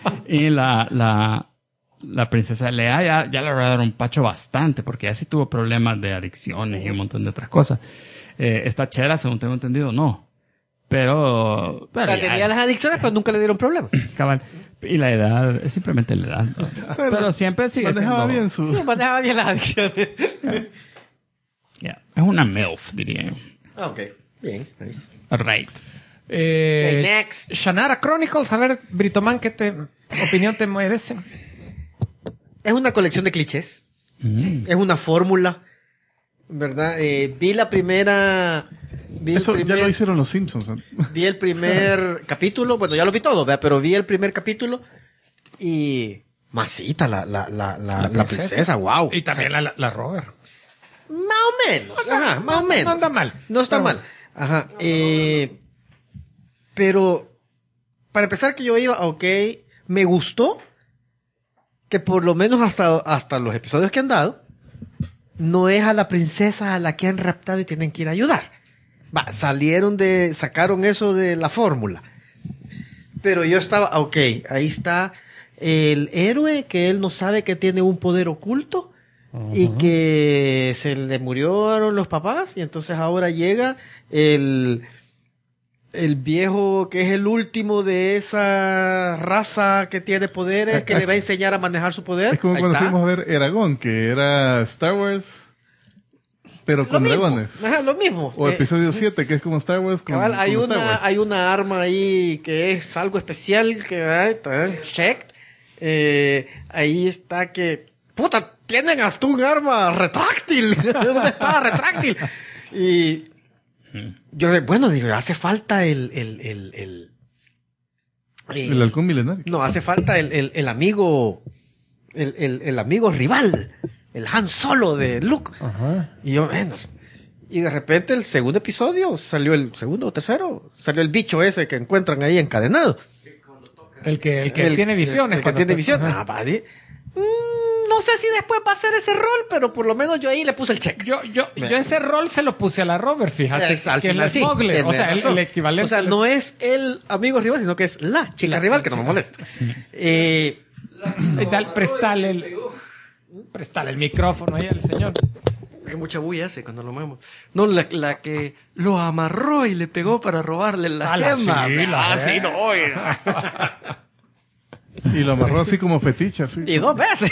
la princesa Leia ya le rodaron pacho bastante, porque ya sí tuvo problemas de adicciones y un montón de otras cosas. Esta chera, según tengo entendido, no. Pero O sea, ya- tenía las adicciones, pero nunca le dieron problema. cabal. Y la edad, es simplemente la edad. ¿no? Pero siempre sigue Manejaba siendo... bien su... Sí, manejaba bien las adicciones. Yeah, es una MILF, diría yo. Ah, ok. Bien, nice. Right. Ok, next. Shannara Chronicles, a ver, Britoman, ¿qué opinión te merece? Es una colección de clichés. Es una fórmula. ¿Verdad? Vi la primera... Eso ya lo hicieron los Simpsons. Vi el primer capítulo, bueno, ya lo vi todo, ¿verdad? Pero vi el primer capítulo y... Masita, la princesa, wow. Y también la Robert. Más o menos, ajá, más o menos. No anda mal. No está Pero mal. Ajá. Pero, para empezar que yo iba, ok, me gustó que por lo menos hasta los episodios que han dado, no es a la princesa a la que han raptado y tienen que ir a ayudar. Sacaron eso de la fórmula. Pero yo estaba, ok, ahí está el héroe que él no sabe que tiene un poder oculto y que se le murieron los papás y entonces ahora llega el viejo que es el último de esa raza que tiene poderes que le va a enseñar a manejar su poder. Es como Ahí cuando está. fuimos a ver Eragon, que era Star Wars, pero Lo con mismo. dragones. Ajá, lo mismo. O episodio 7, que es como Star Wars con, Cabal, hay con Star Wars. hay una arma ahí que es algo especial que check. Ahí está que puta, tienen hasta un arma retráctil, una espada retráctil. Y yo digo, hace falta El halcón milenario. no, hace falta el amigo el amigo rival, el Han Solo de Luke. Ajá. Y yo, menos. Y de repente el segundo episodio, salió el segundo o tercero, salió el bicho ese que encuentran ahí encadenado. El que tiene visiones. El que cuando tiene te- visiones. Ajá. Ah, vale. No sé si después va a hacer ese rol, pero por lo menos yo ahí le puse el check. Yo ese rol se lo puse a la Robert, fíjate, Al que es final la sí, smuggler, o tenés sea, razón. el equivalente. O sea, no es el amigo rival, sino que es la chica La rival que no me chica. molesta. Prestale el micrófono ahí al señor. Que mucha bulla hace cuando lo movemos. No, la que lo amarró y le pegó para robarle la la gema. sí, la Ah, sí, no, oiga. Y lo amarró así como fetiche, así. Y 2 veces.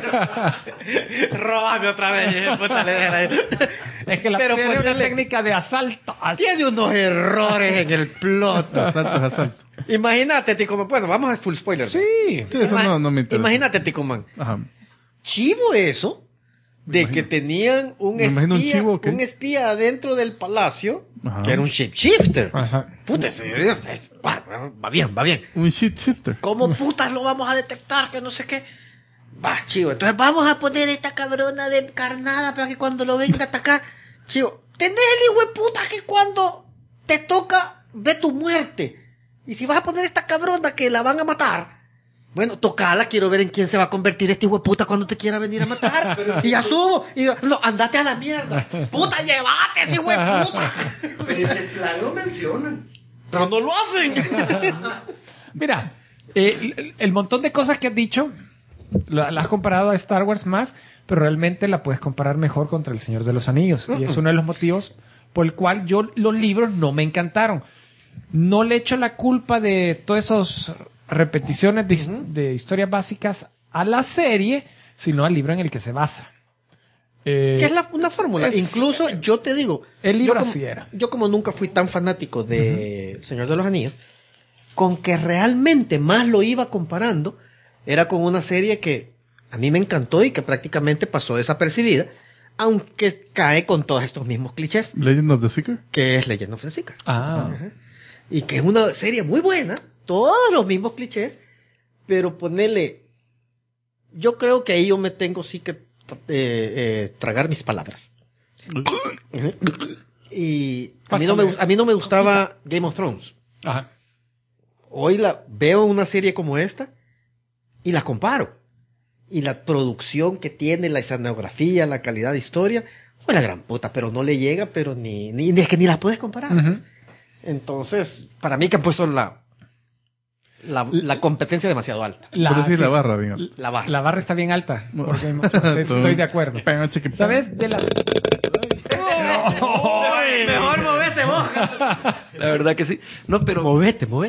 Róbame otra vez. Puta, le dejan ahí. Es que la Pero tiene una ponerle- técnica de asalto. Tiene unos errores en el plot. Asalto es asalto. Imagínate, Ticoman. Bueno, vamos al full spoiler. Sí. Sí, eso no me interesa. Imagínate, Ticoman. Ajá. Chivo eso de que tenían un Me imagino un chivo, ¿qué? un espía adentro del palacio Ajá. que era un shapeshifter. Ajá. Puta, va bien, va bien. Un shit shifter. ¿Cómo putas lo vamos a detectar? Que no sé qué. Va, chivo. Entonces vamos a poner esta cabrona de encarnada para que cuando lo venga a atacar. Chivo, tenés el hijo de puta que cuando te toca ve tu muerte. Y si vas a poner esta cabrona que la van a matar, bueno, tocala, quiero ver en quién se va a convertir este hijo de puta cuando te quiera venir a matar. Y ya estuvo. Y yo, no, andate a la mierda. Puta, llevate ese hijo de puta. Pero ese plan lo mencionan. Pero no lo hacen. Mira, el montón de cosas que has dicho, la has comparado a Star Wars más, pero realmente la puedes comparar mejor contra El Señor de los Anillos. Y es uno de los motivos por el cual los libros no me encantaron. No le echo la culpa de todas esas repeticiones de historias básicas a la serie, sino al libro en el que se basa. Que es una fórmula. es- Incluso yo te digo. El libro yo como, así era. Yo como nunca fui tan fanático de Señor de los Anillos, con que realmente más lo iba comparando, era con una serie que a mí me encantó y que prácticamente pasó desapercibida, aunque cae con todos estos mismos clichés, Legend of the Seeker. que es Legend of the Seeker. Ah. Y que es una serie muy buena, todos los mismos clichés, pero ponerle... Yo creo que ahí yo me tengo sí que tragar mis palabras. Y a mí, a mí no me gustaba Game of Thrones. Ajá. Hoy veo una serie como esta y la comparo. Y la producción que tiene, la escenografía, la calidad de historia, fue la gran puta, pero no le llega, pero ni es que ni la puedes comparar. Ujú. Entonces, para mí que han puesto la competencia demasiado alta. Por decir sí. la barra, digamos. La barra. La barra está bien alta. por Game of Thrones. Estoy de acuerdo. ¿Sabes? De las... Mejor movete vos. La verdad que sí. No, pero... Movete. No,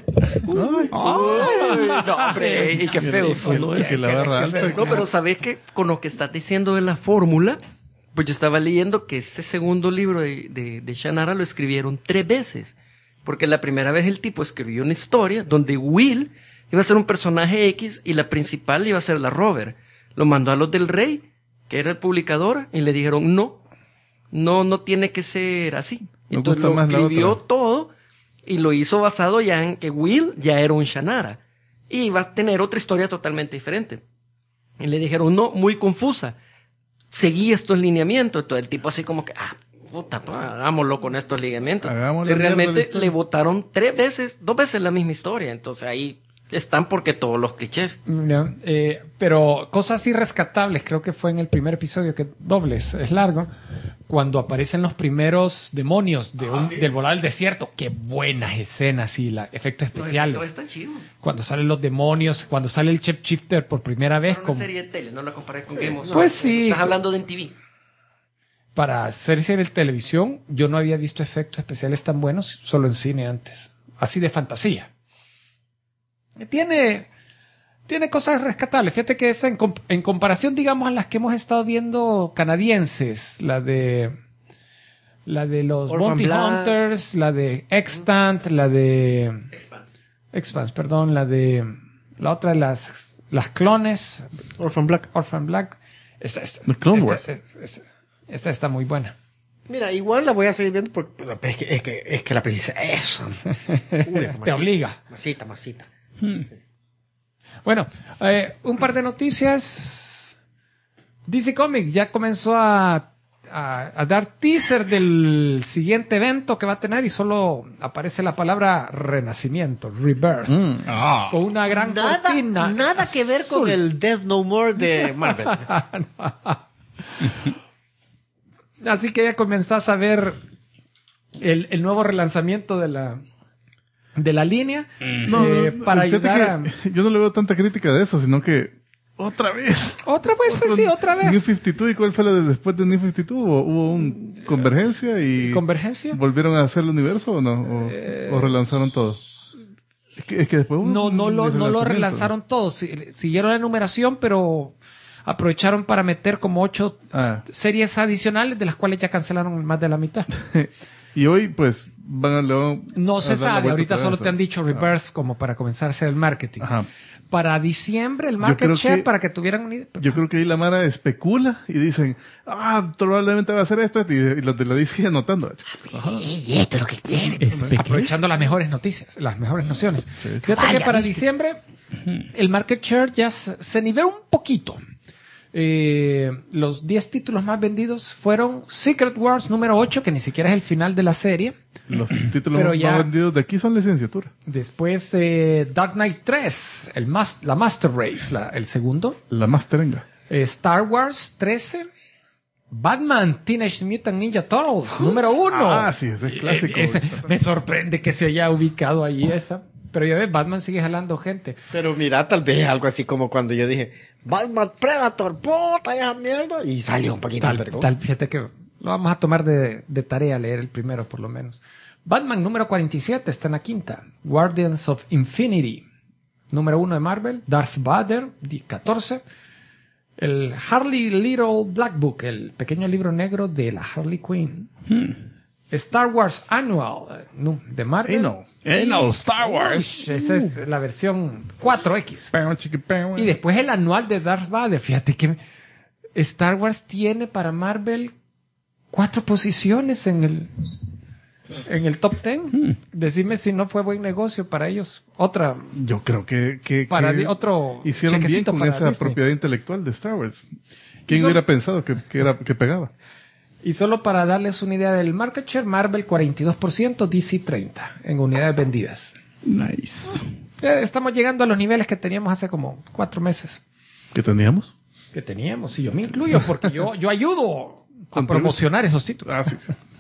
hombre, y qué feo sonó Que eso. la barra alta. No, pero sabes que con lo que estás diciendo de la fórmula, pues yo estaba leyendo que este segundo libro de Shannara lo escribieron 3 veces. Porque la primera vez el tipo escribió una historia donde Will iba a ser un personaje X y la principal iba a ser la Robert. Lo mandó a los del Rey, que era el publicador, y le dijeron no tiene que ser así. Me Entonces gusta lo más la escribió otra. todo y lo hizo basado ya en que Will ya era un Shannara y iba a tener otra historia totalmente diferente. Y le dijeron, no, muy confusa. Seguí estos lineamientos. Entonces el tipo así como que, puta, hagámoslo con estos lineamientos. Hagámosle Y mierda a la realmente historia. le votaron 2 veces la misma historia. Entonces ahí Están porque todos los clichés. Ya, pero cosas así rescatables, creo que fue en el primer episodio, que dobles, es largo, cuando aparecen los primeros demonios del volar al desierto. Qué buenas escenas y efectos especiales. Todo está chido. Cuando salen los demonios, cuando sale el Shapeshifter por primera vez. Una serie de tele, no la compares con Game of Thrones. Pues sí. Estás hablando de MTV. Para series de televisión, yo no había visto efectos especiales tan buenos solo en cine antes. Así de fantasía. Tiene cosas rescatables. Fíjate que esa en comparación, digamos, a las que hemos estado viendo canadienses, la de los Orphan Bounty Black. Hunters, la de Extant, la de Expanse, perdón, la otra de las clones, Orphan Black. Orphan Black. The Clone Wars. Esta está muy buena. Mira, igual la voy a seguir viendo porque es que la princesa eso. Te obliga. Masita. Bueno, un par de noticias. DC Comics ya comenzó a dar teaser del siguiente evento que va a tener y solo aparece la palabra renacimiento, rebirth, con una gran cortina. Nada que ver con azul. el Death No More de Marvel. Así que ya comenzás a ver el nuevo relanzamiento de la línea para fíjate ayudar que yo no le veo tanta crítica de eso, sino que otra vez. Otra vez, pues sí, otra vez. New 52, ¿y cuál fue la de después de New 52? ¿Hubo un convergencia y ¿Convergencia? volvieron a hacer el universo o no? ¿O relanzaron todo? Es que después hubo No un lo relanzamiento. relanzaron todos. Siguieron la numeración, pero aprovecharon para meter como 8 series adicionales, de las cuales ya cancelaron más de la mitad. Y hoy, pues, van a... No a se dar la sabe, vuelta ahorita otra solo vez. te han dicho Rebirth como para comenzar a hacer el marketing. Ajá. Para diciembre el Yo market creo share, que- para que tuvieran una idea. Yo creo que ahí la Mara especula y dicen, probablemente va a hacer esto, y los de la DC anotando. Ajá. esto es lo que quieren. Aprovechando las mejores noticias, las mejores nociones. Fíjate que para diciembre el market share ya se niveló un poquito. Los 10 títulos más vendidos fueron Secret Wars número 8, que ni siquiera es el final de la serie. Los títulos Pero más ya- vendidos de aquí son licenciatura. Después Dark Knight 3, la Master Race, el segundo. La más terenga. Star Wars 13. Batman Teenage Mutant Ninja Turtles número 1. Sí, ese es clásico. Me sorprende que se haya ubicado ahí esa. Pero ya ves, Batman sigue jalando gente. Pero mira, tal vez algo así como cuando yo dije Batman Predator, puta esa mierda. Y salió un poquito Fíjate que lo vamos a tomar de tarea leer el primero por lo menos. Batman número 47 está en la quinta. Guardians of Infinity número 1 de Marvel. Darth Vader 14. El Harley Little Black Book, el pequeño libro negro de la Harley Quinn. Star Wars Annual de Marvel. No. No, Star Wars. Esa es la versión 4X. Y después el anual de Darth Vader. Fíjate que Star Wars tiene para Marvel 4 posiciones en el top 10. Decime si no fue buen negocio para ellos. Otra. Yo creo que Otro hicieron bien chequecito con para esa Disney. propiedad intelectual de Star Wars. ¿Quién Son- hubiera pensado que pegaba? Y solo para darles una idea del market share, Marvel 42%, DC 30% en unidades vendidas. Nice. Estamos llegando a los niveles que teníamos hace como 4 meses. ¿Qué teníamos? Que teníamos, y yo me incluyo porque yo ayudo a promocionar esos títulos. Sí.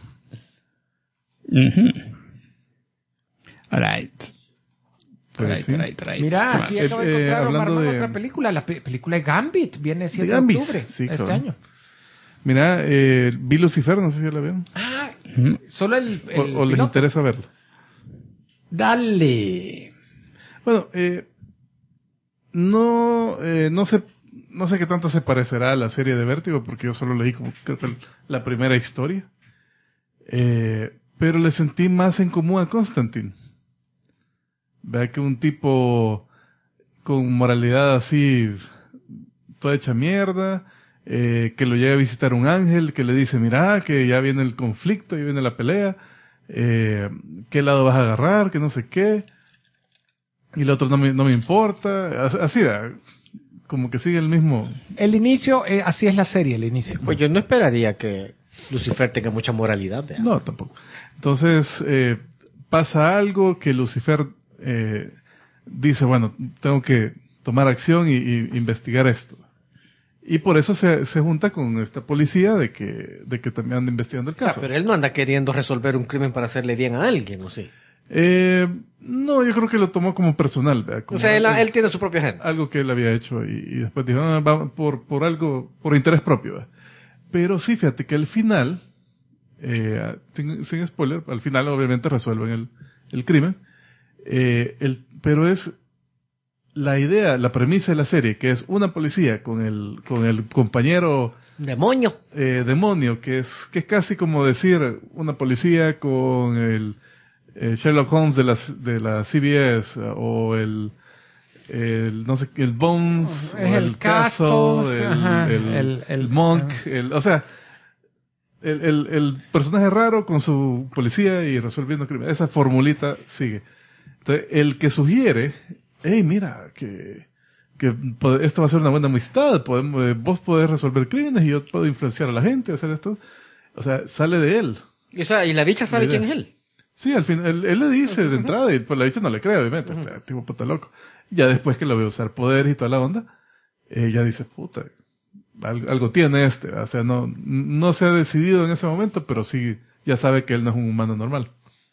All right. Pues sí. Mira, aquí acabo de encontrar hablando Omar, de- otra película, la película de Gambit, viene 7 de Gambit, octubre sí, este claro. año. Mira, vi Lucifer, no sé si ya la vieron. Solo el O les piloto. interesa verlo. Dale. Bueno, no sé qué tanto se parecerá a la serie de Vértigo, porque yo solo leí como creo que la primera historia. Pero le sentí más en común a Constantine. Vea que un tipo con moralidad así, toda hecha mierda, que lo llega a visitar un ángel, que le dice, mira, que ya viene el conflicto, ya viene la pelea, qué lado vas a agarrar, que no sé qué. Y el otro no me importa. Así, como que sigue el mismo. El inicio, así es la serie, el inicio. Pues yo no esperaría que Lucifer tenga mucha moralidad. ¿verdad? No, tampoco. Entonces, pasa algo que Lucifer dice, bueno, tengo que tomar acción y investigar esto. Y por eso se junta con esta policía de que también anda investigando el O sea, caso. pero él no anda queriendo resolver un crimen para hacerle bien a alguien, ¿o sí? No, yo creo que lo tomó como personal. ¿Verdad? Como O sea, él tiene su propia agenda. algo que él había hecho y después dijo, no, va por algo, por interés propio. ¿verdad? Pero sí, fíjate que al final, sin spoiler, al final obviamente resuelven el crimen. Pero es la idea, la premisa de la serie, que es una policía con el compañero ¡Demonio! demonio, que es casi como decir una policía con el Sherlock Holmes de la CBS o no sé, el Bones, Es o el Castle, ajá, el Monk, o sea, el personaje raro con su policía y resolviendo crímenes. Esa formulita sigue. Entonces, el que sugiere, hey, mira, que esto va a ser una buena amistad, vos podés resolver crímenes y yo puedo influenciar a la gente a hacer esto. O sea, sale de él. O sea, ¿y la bicha sabe quién es él? Sí, al final, él le dice de entrada y pues la bicha no le cree, obviamente, este tipo puta loco. Ya después que lo ve usar poderes y toda la onda, ella dice, puta, algo tiene este. O sea, no se ha decidido en ese momento, pero sí, ya sabe que él no es un humano normal.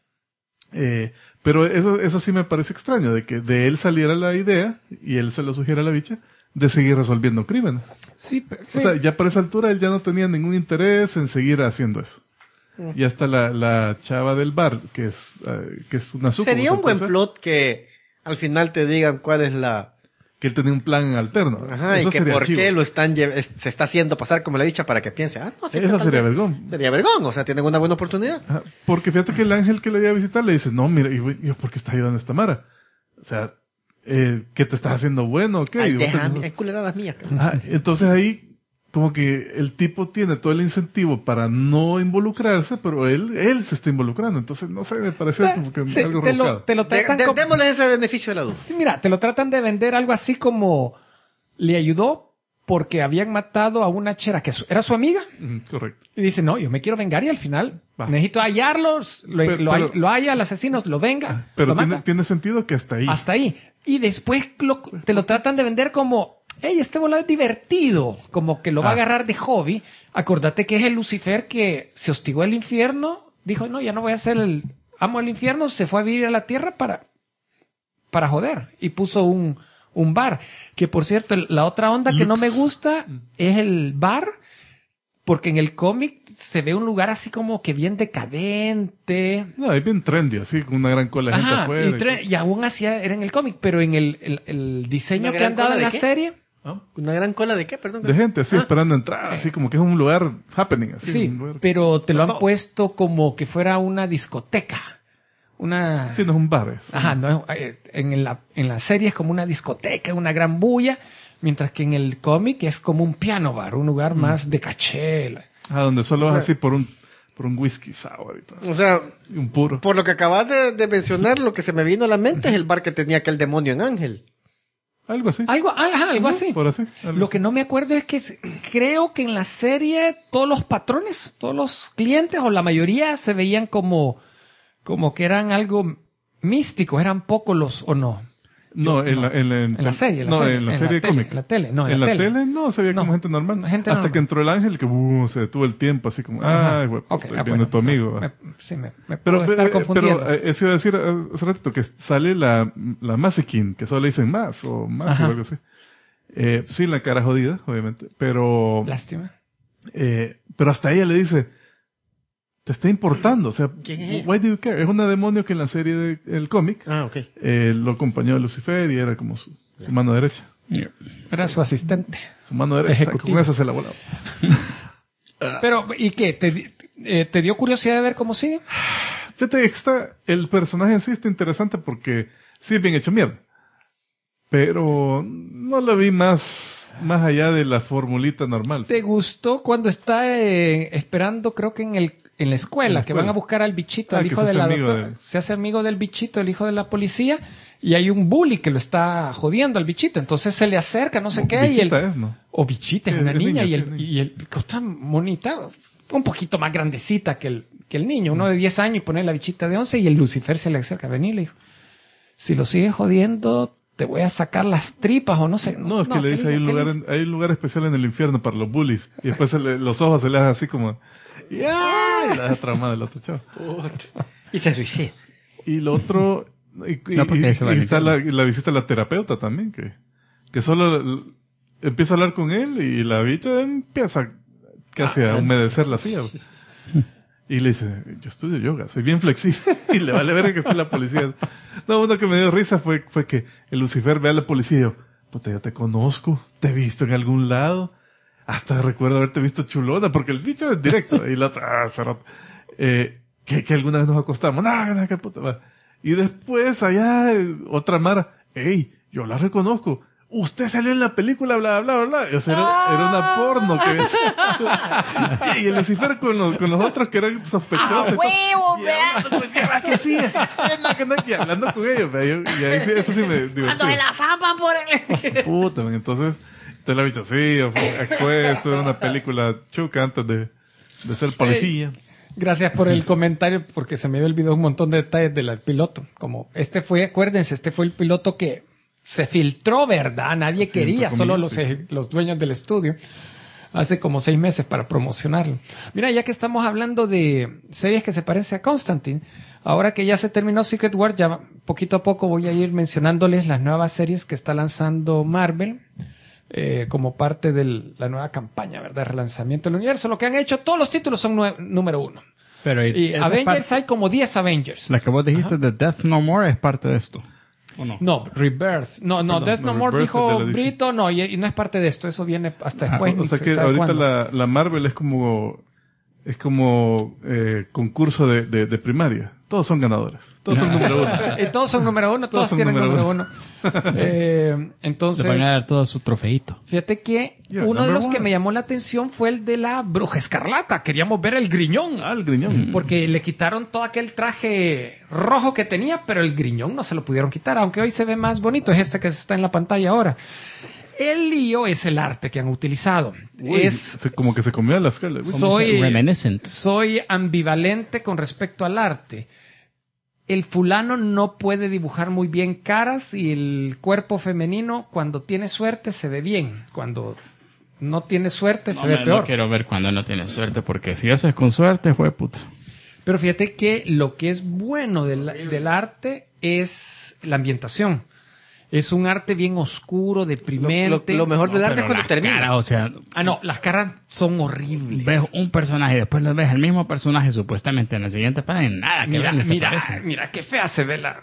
Pero eso sí me parece extraño, de que de él saliera la idea, y él se lo sugiere a la bicha, de seguir resolviendo crímenes. Sí, sí. O sea, ya para esa altura él ya no tenía ningún interés en seguir haciendo eso. Y hasta la chava del bar, que es una sucubo. Sería un buen entonces, plot que al final te digan cuál es la... que él tenía un plan alterno. Ajá, Eso y que sería por chivo. qué se está haciendo pasar como la dicha para que piense, no, sí, Eso tal sería vez. vergón. Sería vergón, o sea, tienen una buena oportunidad. Ajá, porque fíjate que el ángel que lo iba a visitar le dice, no, mira, y yo, ¿por qué estás ayudando a esta Mara? O sea, ¿qué te estás haciendo bueno o qué? Ay, Y vos déjame, es culeradas mías. entonces ahí, como que el tipo tiene todo el incentivo para no involucrarse, pero él se está involucrando. Entonces, no sé, me parece como que Sí, algo te rebuscado. lo tratan como... Démosle ese beneficio de la duda. Sí, mira, te lo tratan de vender algo así como le ayudó porque habían matado a una chera que era su amiga. Ujú, correcto. Y dice, no, yo me quiero vengar y al final Va. necesito hallarlos, lo haya al asesino, lo venga, Pero lo mata. tiene sentido que hasta ahí. Hasta ahí. Y después te lo tratan de vender como, hey, este volado es divertido, como que lo va a agarrar de hobby. Acordate que es el Lucifer que se hostigó al infierno, dijo, no, ya no voy a ser el amo del infierno, se fue a vivir a la tierra para joder. Y puso un bar. Que por cierto, la otra onda que no me gusta es el bar, porque en el cómic se ve un lugar así como que bien decadente. No, es bien trendy, así, con una gran cola de gente Ajá, afuera. y aún así era en el cómic, pero en el diseño ¿Una que gran han dado cola en de la qué? serie, ¿no? ¿Una gran cola de qué? Perdón. De gente así esperando entrar, así como que es un lugar happening. Así, sí, un lugar... pero te lo han Todo. puesto como que fuera una discoteca. Sí, no es un bar. Es. Ajá, no, en la serie es como una discoteca, una gran bulla, mientras que en el cómic es como un piano bar, un lugar más de caché. Donde solo vas así por un whisky sour y todo. O sea, Y un puro. por lo que acabas de mencionar, lo que se me vino a la mente es el bar que tenía aquel demonio en Ángel. Algo así. Algo así. Por así. algo Lo así. que no me acuerdo es que creo que en la serie todos los patrones, todos los clientes o la mayoría se veían como que eran algo místico, eran pocos los, o no. No, en la serie, no, en la serie de cómic. En la tele, no, En la tele no, se veía No. como gente normal. Gente Hasta normal. que entró el ángel que se detuvo el tiempo, así como, Ajá. ay, güey, Ok, viene bueno, tu amigo. me puedo estar pero confundiendo. eso iba a decir hace ratito, que sale la Masekin, que solo le dicen más, o más, Ajá. o algo así. Sí, la cara jodida, obviamente, pero Lástima. hasta ella le dice, te está importando, o sea, ¿Quién es ella? why do you care? Es una demonio que en la serie del cómic Ok. lo acompañó a Lucifer y era como su mano derecha. Era su asistente. Su mano derecha, Ejecutivo. con eso se la volaba. Pero, ¿y qué? ¿Te dio curiosidad de ver cómo sigue? Fíjate que el personaje en sí está interesante porque sí es bien hecho mierda. Pero no lo vi más allá de la formulita normal. ¿Te gustó cuando está esperando, creo que en la escuela, que van a buscar al bichito, al que hijo se de hace la amigo doctora? de- Se hace amigo del bichito, el hijo de la policía, y hay un bully que lo está jodiendo al bichito. Entonces se le acerca, no sé qué, y Bichita el... es, ¿no? O bichita, es Sí, una es niña, niña, y sí, el, niña. y el otra monita, un poquito más grandecita que el niño, uno de 10 años y pone la bichita de 11, y el Lucifer se le acerca, vení, le dijo. si lo sigues jodiendo, te voy a sacar las tripas o no sé. No, es que le dice, hay un lugar especial en el infierno para los bullies. Y después los ojos se le hacen así como... Y la deja traumada el otro chavo. Y se suicida. Y lo otro... Y está la visita a la terapeuta también, que solo empieza a hablar con él y la bicha empieza casi a humedecer la silla. Y le dice, yo estudio yoga, soy bien flexible. Y le vale ver que está la policía. No, uno que me dio risa fue que el Lucifer ve a la policía y yo, puta, yo te conozco, te he visto en algún lado. Hasta recuerdo haberte visto chulona, porque el bicho es directo. Y la otra, que alguna vez nos acostamos. No, qué puta madre. Y después allá, otra mara, ey, yo la reconozco. Usted salió en la película, bla, bla, bla, bla. O sea, era una porno que y el Lucifer con los otros que eran sospechosos. ¡Huevo, vea! Pues ya que sí, esa escena que anda aquí hablando con ellos. Y ahí sí, eso sí me divertió. Cuando se la zampan por el... Puta, man. Entonces, te lo he dicho, sí, después estuve en una película chuca antes de ser policía. Gracias por el comentario, porque se me había olvidado un montón de detalles del piloto. Como acuérdense, este fue el piloto que se filtró, ¿verdad? Nadie quería, solo los dueños del estudio. Hace como 6 meses para promocionarlo. Mira, ya que estamos hablando de series que se parecen a Constantine, ahora que ya se terminó Secret Wars, ya poquito a poco voy a ir mencionándoles las nuevas series que está lanzando Marvel. Como parte de la nueva campaña, ¿verdad? Relanzamiento del universo. Lo que han hecho, todos los títulos son número 1. Pero y Avengers hay como 10 Avengers. La que vos dijiste de Death No More es parte de esto. ¿O no? No, Rebirth. No, Perdón, Death No More Rebirth dijo de la DC. Brito, no, y no es parte de esto. Eso viene hasta después. O sea que ahorita la Marvel es como concurso de primaria. Todos son ganadores. Todos son número 1. Todos son número 1, todos tienen número 1. Entonces, le van a dar todo su trofeito. fíjate que uno de los que me llamó la atención fue el de la Bruja Escarlata. Queríamos ver el Griñón. El Griñón. Porque le quitaron todo aquel traje rojo que tenía, pero el Griñón no se lo pudieron quitar, aunque hoy se ve más bonito. Es este que está en la pantalla ahora. El lío es el arte que han utilizado. Uy, como que se comió a la escala. Soy ambivalente con respecto al arte. El fulano no puede dibujar muy bien caras y el cuerpo femenino, cuando tiene suerte, se ve bien. Cuando no tiene suerte, se ve peor. No quiero ver cuando no tiene suerte, porque si haces con suerte, fue puta. Pero fíjate que lo que es bueno del arte es la ambientación. Es un arte bien oscuro, deprimente. Lo mejor del arte es cuando termina. Cara, o sea, las caras son horribles. Ves un personaje y después lo ves el mismo personaje supuestamente en la siguiente página. Nada que ver, mira qué fea se ve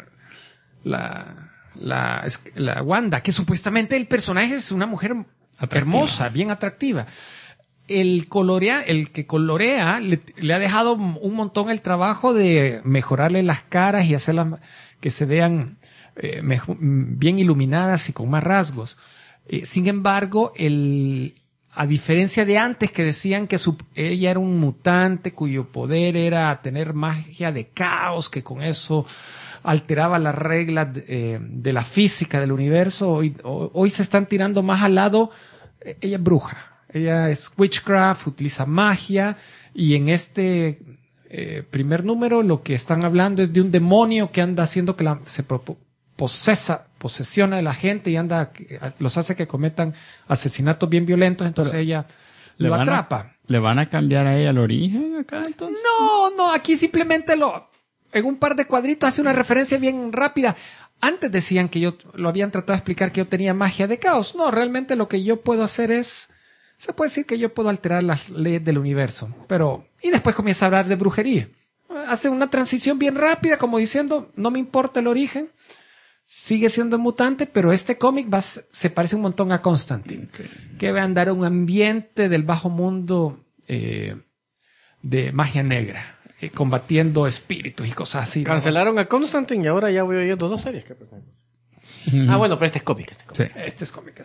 la Wanda, que supuestamente el personaje es una mujer hermosa, bien atractiva. El que colorea le ha dejado un montón el trabajo de mejorarle las caras y hacerlas que se vean bien iluminadas y con más rasgos. Sin embargo, a diferencia de antes que decían que ella era un mutante cuyo poder era tener magia de caos, que con eso alteraba las reglas de la física del universo, hoy se están tirando más al lado. Ella es bruja, ella es witchcraft, utiliza magia, y en este primer número lo que están hablando es de un demonio que anda haciendo que posesiona de la gente y los hace que cometan asesinatos bien violentos, entonces ella lo atrapa. ¿Le van a cambiar a ella el origen acá entonces? No, aquí simplemente en un par de cuadritos hace una referencia bien rápida. Antes decían que lo habían tratado de explicar que yo tenía magia de caos. No, realmente lo que yo puedo hacer se puede decir que yo puedo alterar las leyes del universo. Y después comienza a hablar de brujería. Hace una transición bien rápida, como diciendo, no me importa el origen. Sigue siendo mutante, pero este cómic se parece un montón a Constantine. Okay. Que va a andar un ambiente del bajo mundo de magia negra, combatiendo espíritus y cosas así. Cancelaron a Constantine y ahora ya voy oyendo 2 series. Bueno, pero este es cómic. Sí. Este es cómic.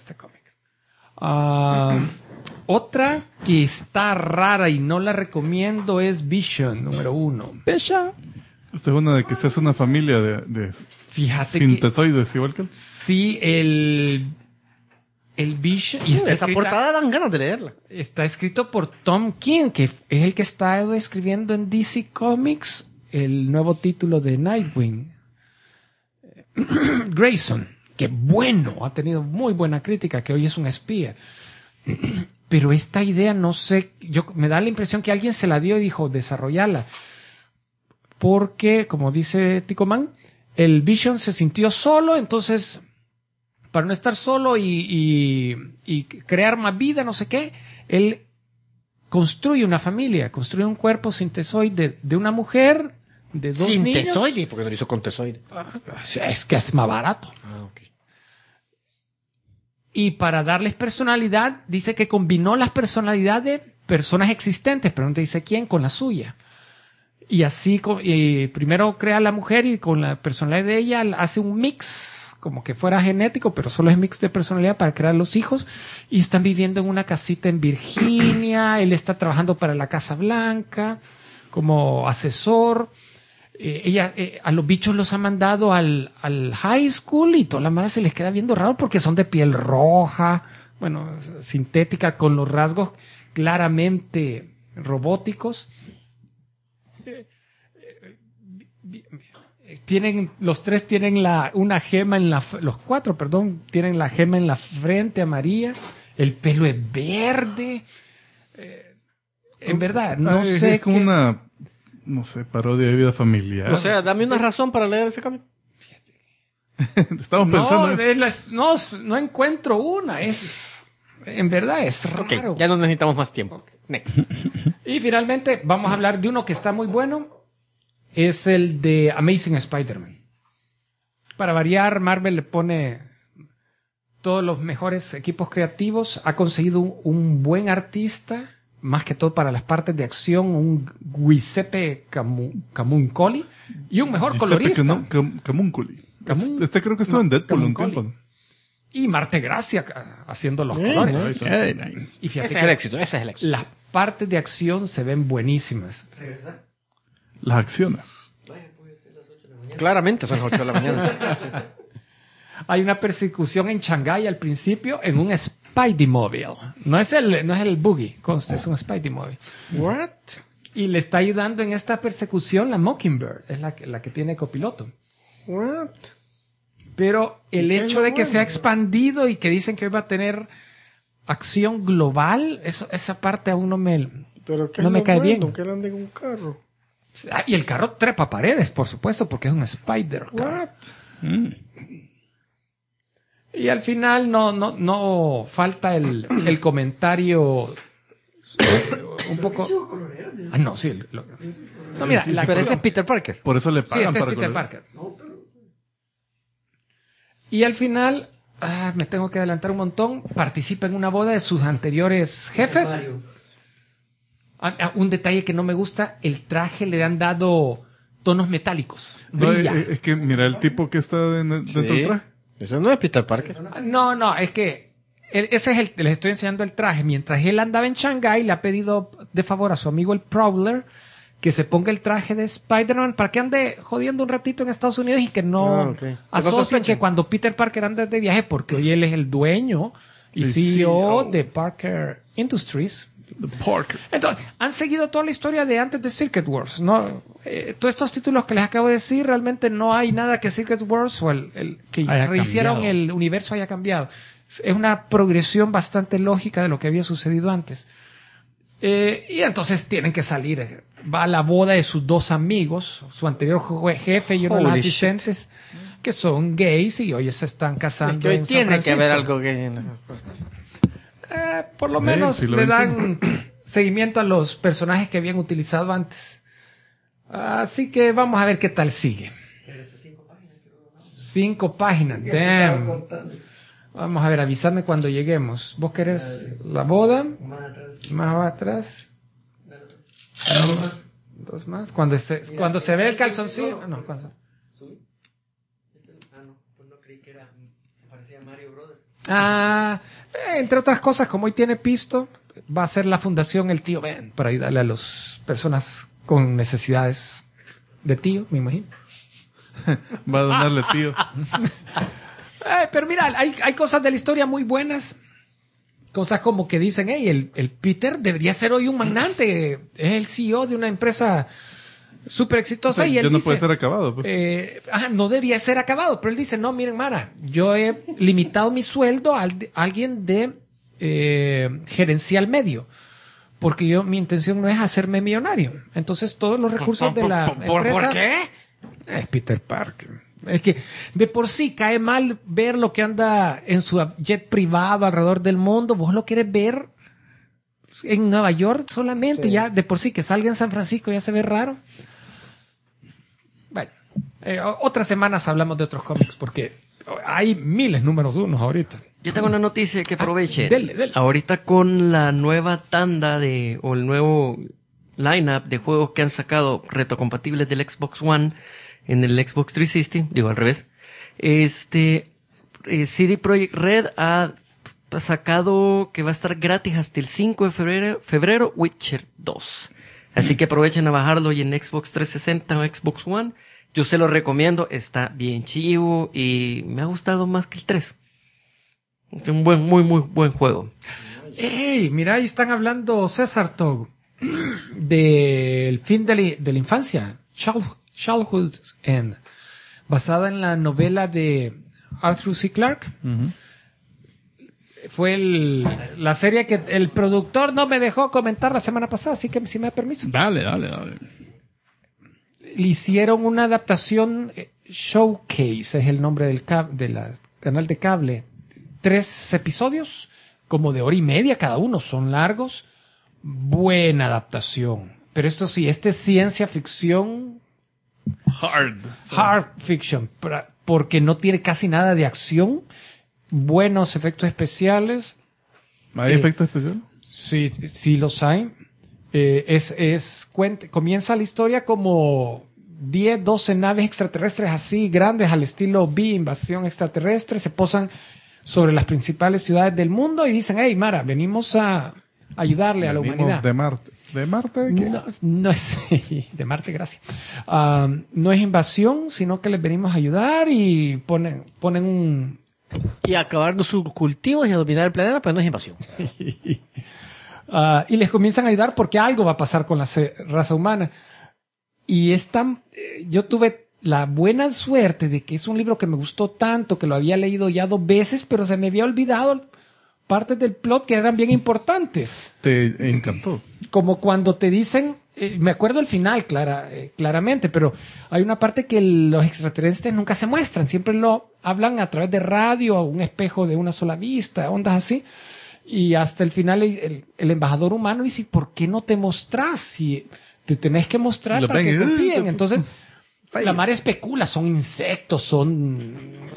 Otra que está rara y no la recomiendo es Vision, número 1. Vision. Esta es una de que se hace una familia de sintesoides, igual que sí, el Vision. Y esa portada dan ganas de leerla. Está escrito por Tom King, que es el que está escribiendo en DC Comics el nuevo título de Nightwing. Grayson, que bueno, ha tenido muy buena crítica, que hoy es un espía. Pero esta idea, no sé, me da la impresión que alguien se la dio y dijo, desarrollala. Porque, como dice Ticoman, el Vision se sintió solo, entonces, para no estar solo y crear más vida, no sé qué, él construye una familia, construye un cuerpo sintesoide de una mujer, de dos niños. Sintesoide, porque no lo hizo con tesoide. Es que es más barato. Ah, ok. Y para darles personalidad, dice que combinó las personalidades de personas existentes, pero no te dice quién, con la suya. Y así, primero crea a la mujer y con la personalidad de ella hace un mix, como que fuera genético, pero solo es mix de personalidad para crear los hijos. Y están viviendo en una casita en Virginia. Él está trabajando para la Casa Blanca como asesor. A los bichos los ha mandado al high school y toda la mara se les queda viendo raro porque son de piel roja, bueno, sintética, con los rasgos claramente robóticos. Los tres tienen una gema los cuatro, perdón, tienen la gema en la frente amarilla, el pelo es verde. En verdad, no sé. Es como una, no sé, parodia de vida familiar. O sea, dame una razón para leer ese cómic. Estamos pensando en eso. No encuentro una. En verdad es raro. Ok, ya no necesitamos más tiempo. Next. Y finalmente vamos a hablar de uno que está muy bueno. Es el de Amazing Spider-Man. Para variar, Marvel le pone todos los mejores equipos creativos. Ha conseguido un buen artista, más que todo para las partes de acción, un Giuseppe Camuncoli y un mejor colorista. Camuncoli. Este creo que estuvo en Deadpool un tiempo. Y Marte Gracia haciendo los colores. Nice. Y fíjate Ese es el éxito, ese es el éxito. las partes de acción se ven buenísimas. Las acciones. Claramente son las 8 de la mañana. Hay una persecución en Shanghái al principio en un Spidey Mobile. No es el Boogie, conste, es un Spidey Mobile. What? Y le está ayudando en esta persecución la Mockingbird, es la que tiene copiloto. What? Pero el ¿Qué hecho es de lo que se ha bueno? expandido y que dicen que va a tener acción global, esa parte aún no me cae bien. Que él ande en un carro. Ah, y el carro trepa paredes, por supuesto, porque es un Spider car. What? Y al final no falta el comentario un poco. Ah, no, sí. No, mira, Pero ese es Peter Parker. Por eso le sí, pagan este es para Peter colorear. Parker. Y al final, me tengo que adelantar un montón, participa en una boda de sus anteriores jefes. Un detalle que no me gusta, el traje le han dado tonos metálicos. No, Brilla. es que mira el tipo que está dentro del traje. Ese no es Peter Parker. No, es que ese es les estoy enseñando el traje. Mientras él andaba en Shanghái, le ha pedido de favor a su amigo el Prowler que se ponga el traje de Spider-Man para que ande jodiendo un ratito en Estados Unidos y que no asocien que cuando Peter Parker anda de viaje, porque hoy él es el dueño y CEO de Parker Industries. Parker. Entonces, han seguido toda la historia de antes de Secret Wars, ¿no? Todos estos títulos que les acabo de decir, realmente no hay nada que Secret Wars o el que haya rehicieron cambiado. el universo haya cambiado. Es una progresión bastante lógica de lo que había sucedido antes. Y entonces tienen que salir. Va a la boda de sus dos amigos, su anterior jefe y uno de los Holy asistentes, que son gays y hoy se están Es casando que hoy en San tiene que haber Francisco. algo que... Por lo menos siglo le XXI. dan seguimiento a los personajes que habían utilizado antes. Así que vamos a ver qué tal sigue. 5 páginas. Damn. Vamos a ver, avísame cuando lleguemos. ¿Vos querés la boda? Más atrás. Dos más. Cuando se ve el calzoncillo. No, cuando. Entre otras cosas, como hoy tiene pisto, va a ser la fundación El Tío Ben para ayudarle a las personas con necesidades de tío, me imagino. Va a donarle tíos. Pero mira, hay cosas de la historia muy buenas. Cosas como que dicen, hey, el Peter debería ser hoy un magnate. Es el CEO de una empresa súper exitosa. O sea, Y él ya no dice, puede ser acabado. Pues. no debería ser acabado, pero él dice, no, miren, Mara, yo he limitado mi sueldo a alguien de gerencial medio, porque mi intención no es hacerme millonario. Entonces todos los recursos de la empresa... ¿Por qué? Es Peter Parker. Es que de por sí cae mal ver lo que anda en su jet privado alrededor del mundo. Vos lo quieres ver en Nueva York solamente. Sí. Ya de por sí que salga en San Francisco ya se ve raro. Bueno, otras semanas hablamos de otros cómics porque hay miles números unos ahorita. Yo tengo una noticia que aproveche. Dele. Ahorita con la nueva tanda o el nuevo lineup de juegos que han sacado retrocompatibles del Xbox One en el Xbox 360, digo al revés, CD Projekt Red ha sacado que va a estar gratis hasta el 5 de febrero Witcher 2. Así que aprovechen a bajarlo y en Xbox 360 o Xbox One. Yo se lo recomiendo, está bien chivo y me ha gustado más que el 3. Es un muy buen juego. ¡Ey! Mira, ahí están hablando César Tog del fin de la infancia, Childhood's End, basada en la novela de Arthur C. Clarke. Fue la serie que el productor no me dejó comentar la semana pasada, así que si me da permiso. Dale. Le hicieron una adaptación, Showcase es el nombre del canal de cable. 3 episodios, como de hora y media cada uno, son largos. Buena adaptación. Pero esto sí, es ciencia ficción. Hard fiction. Porque no tiene casi nada de acción. Buenos efectos especiales. ¿Hay efectos especiales? Sí los hay. Comienza la historia como 10, 12 naves extraterrestres así grandes al estilo B, invasión extraterrestre. Se posan sobre las principales ciudades del mundo y dicen, hey, Mara, venimos a ayudarle a la humanidad. de Marte. ¿De Marte de qué? No es de Marte, gracias. No es invasión, sino que les venimos a ayudar y ponen un... Y acabar sus cultivos y a dominar el planeta, pero no es invasión. Y les comienzan a ayudar porque algo va a pasar con la raza humana. Y yo tuve la buena suerte de que es un libro que me gustó tanto, que lo había leído ya 2 veces, pero se me había olvidado partes del plot que eran bien importantes. Te encantó. Como cuando te dicen, me acuerdo el final claramente, pero hay una parte que los extraterrestres nunca se muestran, siempre lo hablan a través de radio, a un espejo de una sola vista, ondas así. Y hasta el final el embajador humano dice, ¿por qué no te mostrás? Si te tenés que mostrar para que confíen. Entonces, la Mara especula, son insectos, son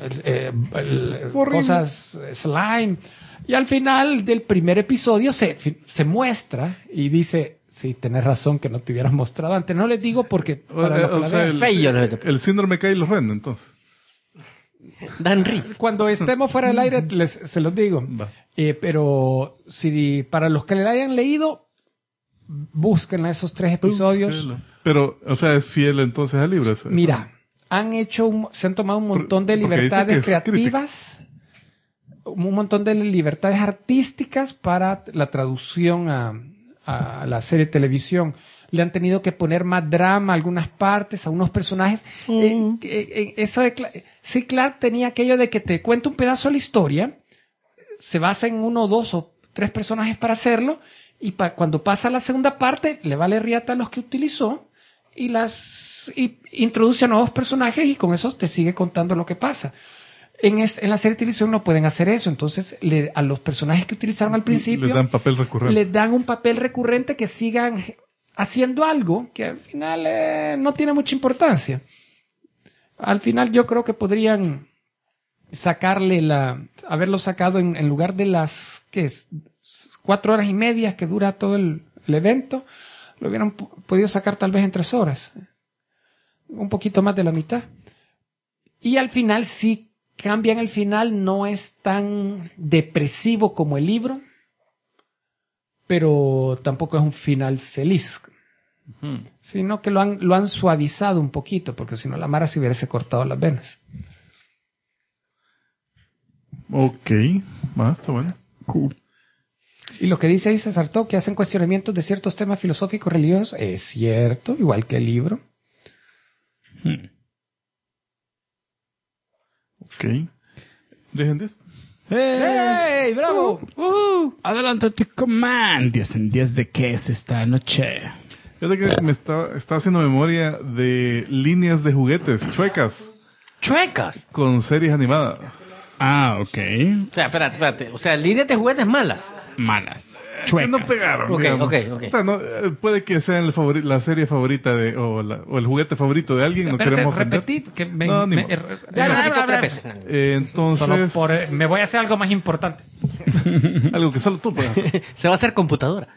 cosas slime. Y al final del primer episodio se muestra y dice, sí, tenés razón que no te hubieras mostrado antes. No les digo porque para lo que la vean. El síndrome Kylo Ren, entonces. Dan risa. Cuando estemos fuera del aire se los digo. Pero si para los que le hayan leído, busquen esos 3 episodios. Pero, o sea, es fiel entonces al libro. Mira, se han tomado un montón de libertades creativas, un montón de libertades artísticas para la traducción a la serie de televisión. Le han tenido que poner más drama a algunas partes, a unos personajes. Sí, Clark tenía aquello de que te cuenta un pedazo de la historia, se basa en 1, 2 o 3 personajes para hacerlo, y cuando pasa la segunda parte, le vale riata a los que utilizó y introduce a nuevos personajes y con eso te sigue contando lo que pasa. En la serie de televisión no pueden hacer eso, entonces a los personajes que utilizaron al principio les dan papel recurrente. Les dan un papel recurrente que sigan haciendo algo que al final no tiene mucha importancia. Al final yo creo que podrían haberlo sacado en lugar de las 4 horas y media que dura todo el evento, lo hubieran podido sacar tal vez en 3 horas. Un poquito más de la mitad. Y al final sí cambian el final, no es tan depresivo como el libro, pero tampoco es un final feliz. Sino que lo han suavizado un poquito, porque si no la Mara se hubiese cortado las venas. Ok, está bueno. Cool. Y lo que dice César Tog, que hacen cuestionamientos de ciertos temas filosóficos religiosos, es cierto, igual que el libro. Ok. ¿Dejen 10? ¡Ey, bravo! Adelante tu command. 10 en 10 de qué es esta noche. Fíjate que me estaba haciendo memoria de líneas de juguetes chuecas Chuecas. con series animadas. Ah, ok. O sea, espérate. O sea, líneas de juguetes malas. Malas. Que Chuecas. no pegaron. Ok, digamos. ok. O sea, no, puede que sea la serie favorita o el juguete favorito de alguien. No Espérate, queremos ofender. repetí, que me, No, ni me- modo. ya lo repito bla, bla, 3 veces. Entonces, Solo por, me voy a hacer algo más importante. algo que solo tú puedes hacer. Se va a hacer computadora.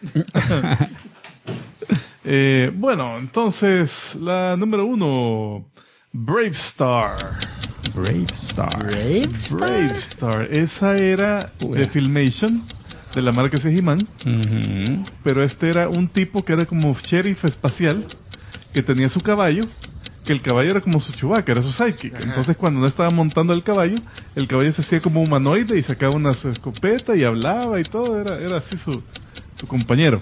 Bueno, entonces, la número 1, Brave Star. Brave Star. Brave Star. Esa era de Filmation, de la marca He-Man. Ujú. Pero este era un tipo que era como sheriff espacial, que tenía su caballo, que el caballo era como su Chewbacca, era su sidekick. Entonces cuando no estaba montando el caballo se hacía como humanoide y sacaba su escopeta y hablaba y todo, era así su compañero.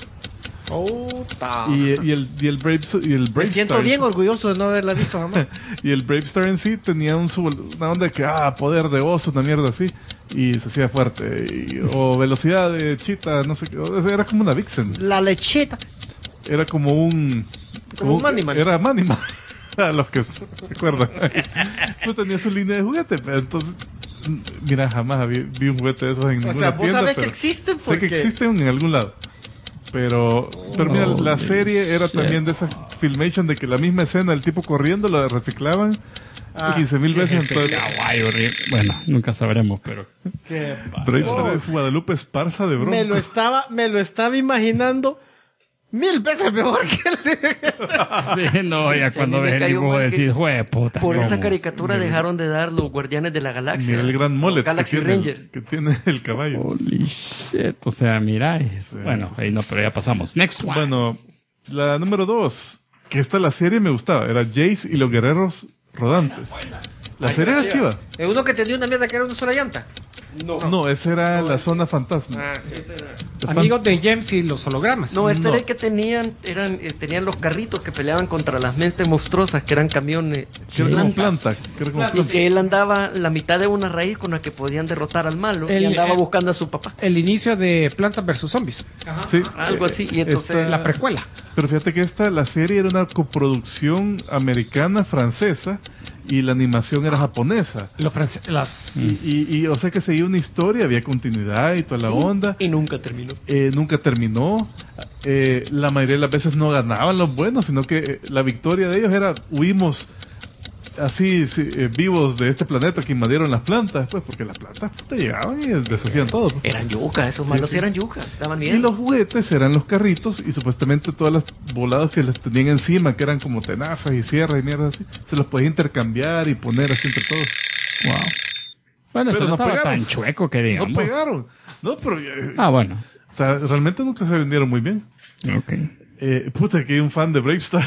Y el Brave Me siento Star, bien orgulloso de no haberla visto jamás. y el Brave Star en sí tenía una onda que, poder de oso, una mierda así, y se hacía fuerte. O velocidad de chita, no sé qué. O sea, era como una Vixen. La lechita. Era como un... Como un Manimal. Era Manimal. A los que se acuerdan. Pues tenía su línea de juguete, pero entonces... Mira, jamás vi un juguete de esos en ninguna O sea, vos tienda. sabés que pero existen sé porque... que existen en algún lado. Pero mira, la serie era también de esa Filmation de que la misma escena, el tipo corriendo, lo reciclaban 15,000 veces. Entonces, Caballo horrible. Bueno, nunca sabremos, pero. Brave Star es Guadalupe Esparza de Bronco. Me lo estaba imaginando 1000 veces mejor que el de... Sí, no, ya Sí, cuando a mí me ves el cayó dibujo mal que decís, jue puta. Por esa ¿cómo? caricatura dejaron de dar los Guardianes de la Galaxia. Mira el gran los mullet Galaxy Rangers. que tiene el caballo. Holy shit. O sea, mira. Bueno, ahí no, pero ya pasamos. Next one. Bueno, la número 2, que esta la serie me gustaba, era Jace y los guerreros rodantes. La serie era chiva. Es uno que tenía una mierda que era una sola llanta. No, esa era la zona fantasma. Amigos de James y los hologramas. No, este No. era el que tenían los carritos que peleaban contra las mentes monstruosas que eran camiones. Que era como planta. Que era como Y planta. que él andaba la mitad de una raíz con la que podían derrotar al malo y andaba buscando a su papá. El inicio de Plantas vs. Zombies. Sí. Algo así. Y entonces Esta- La precuela. Pero fíjate que la serie era una coproducción americana-francesa y la animación era japonesa. Y o sea que seguía una historia, había continuidad y toda la onda. y nunca terminó. Nunca terminó. La mayoría de las veces no ganaban los buenos, sino que la victoria de ellos era huimos así vivos de este planeta que invadieron las plantas, pues, porque las plantas te llegaban y deshacían todo. Pues. Eran yucas, esos malos eran yucas, daban miedo. Y los juguetes eran los carritos y supuestamente todas las volados que les tenían encima, que eran como tenazas y sierras y mierdas así, se los podía intercambiar y poner así entre todos. Wow. Bueno, eso Pero no no estaba pegaron. tan chueco que digamos. No pegaron. No, pero... Ah, bueno. o sea, realmente nunca se vendieron muy bien. Ok. Puta, que hay un fan de Brave Star.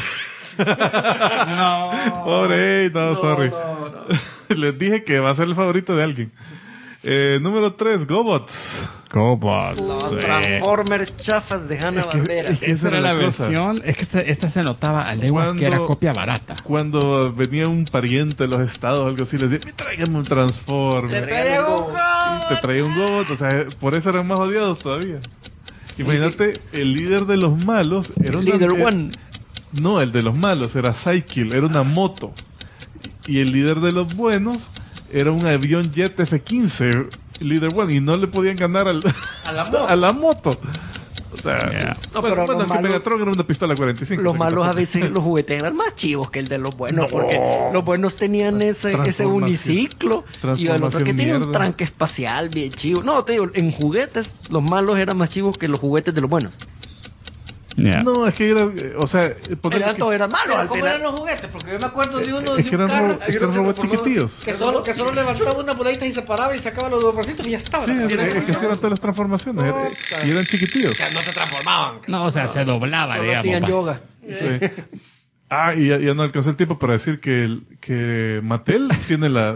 No. Pobre, sorry. Les dije que va a ser el favorito de alguien. Número 3, GoBots. GoBots. Los Transformers chafas de Hanna-Barbera. es que Esa era la cosa. versión. Es que esta se notaba a leguas que era Cuando- copia barata. Cuando venía un pariente de los estados o algo así, les decía, tráigame un Transformer. Te traía un GoBot. O sea, por eso eran más odiados todavía. Imagínate, el líder de los malos era un Leader One. No, el de los malos era Cycle, era una moto. Y el líder de los buenos era un avión jet F-15, Leader One, y no le podían ganar a la moto. O sea, Yeah. No, pero bueno, los el que malos- Megatron era una pistola 45. Los o sea, que malos a tampoco- veces los juguetes eran más chivos que el de los buenos, porque los buenos tenían ese Transformación. uniciclo y el otro que Transformación tenía un mierda. tranque espacial bien chivo. No, te digo, en juguetes los malos eran más chivos que los juguetes de los buenos. Yeah. No, es que era, o sea, ponerle Eran que- todos eran malos. Pero al ¿cómo final. eran los juguetes? Porque yo me acuerdo de uno es de que un eran, carro es que eran robots chiquitillos. que solo levantaba una boladita y se paraba y sacaba los dos bracitos y ya estaba. Sí, Así era es que así eran todas las transformaciones. Y eran chiquitillos. no se transformaban. No, o sea, se doblaba, Solo digamos. hacían va. yoga. Sí. Y ya no alcancé el tiempo para decir que Mattel tiene la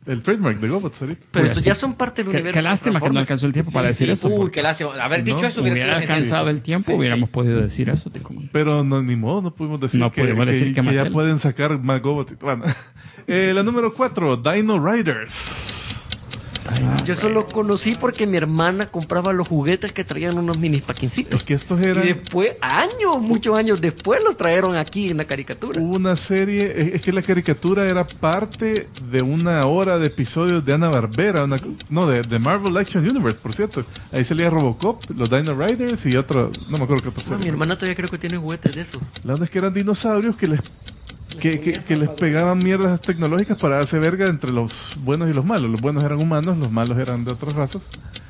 el trademark de GoBots ahorita. Pero Uy, estos así. ya son parte del universo. Qué lástima que no alcanzó el tiempo para decir eso. Uy, porque qué lástima. Haber Si dicho no, eso hubiera hubiera sido alcanzado genial. el tiempo, Sí, hubiéramos sí. podido decir eso. Como... Pero no, ni modo, no pudimos decir, No pudimos decir que ya Mattel. pueden sacar más GoBots. Bueno, la número 4, Dino Riders. Yo eso lo conocí porque mi hermana compraba los juguetes que traían unos mini paquincitos. Es que estos Y eran después, muchos años después, los trajeron aquí en la caricatura. una serie, es que la caricatura era parte de una hora de episodios de Hanna-Barbera, de Marvel Action Universe, por cierto. Ahí salía Robocop, los Dino Riders y otro, no me acuerdo qué otro Mi serie. hermana todavía creo que tiene juguetes de esos. La onda es que eran dinosaurios que les pegaban mierdas tecnológicas para darse verga entre los buenos y los malos. Los buenos eran humanos, los malos eran de otras razas.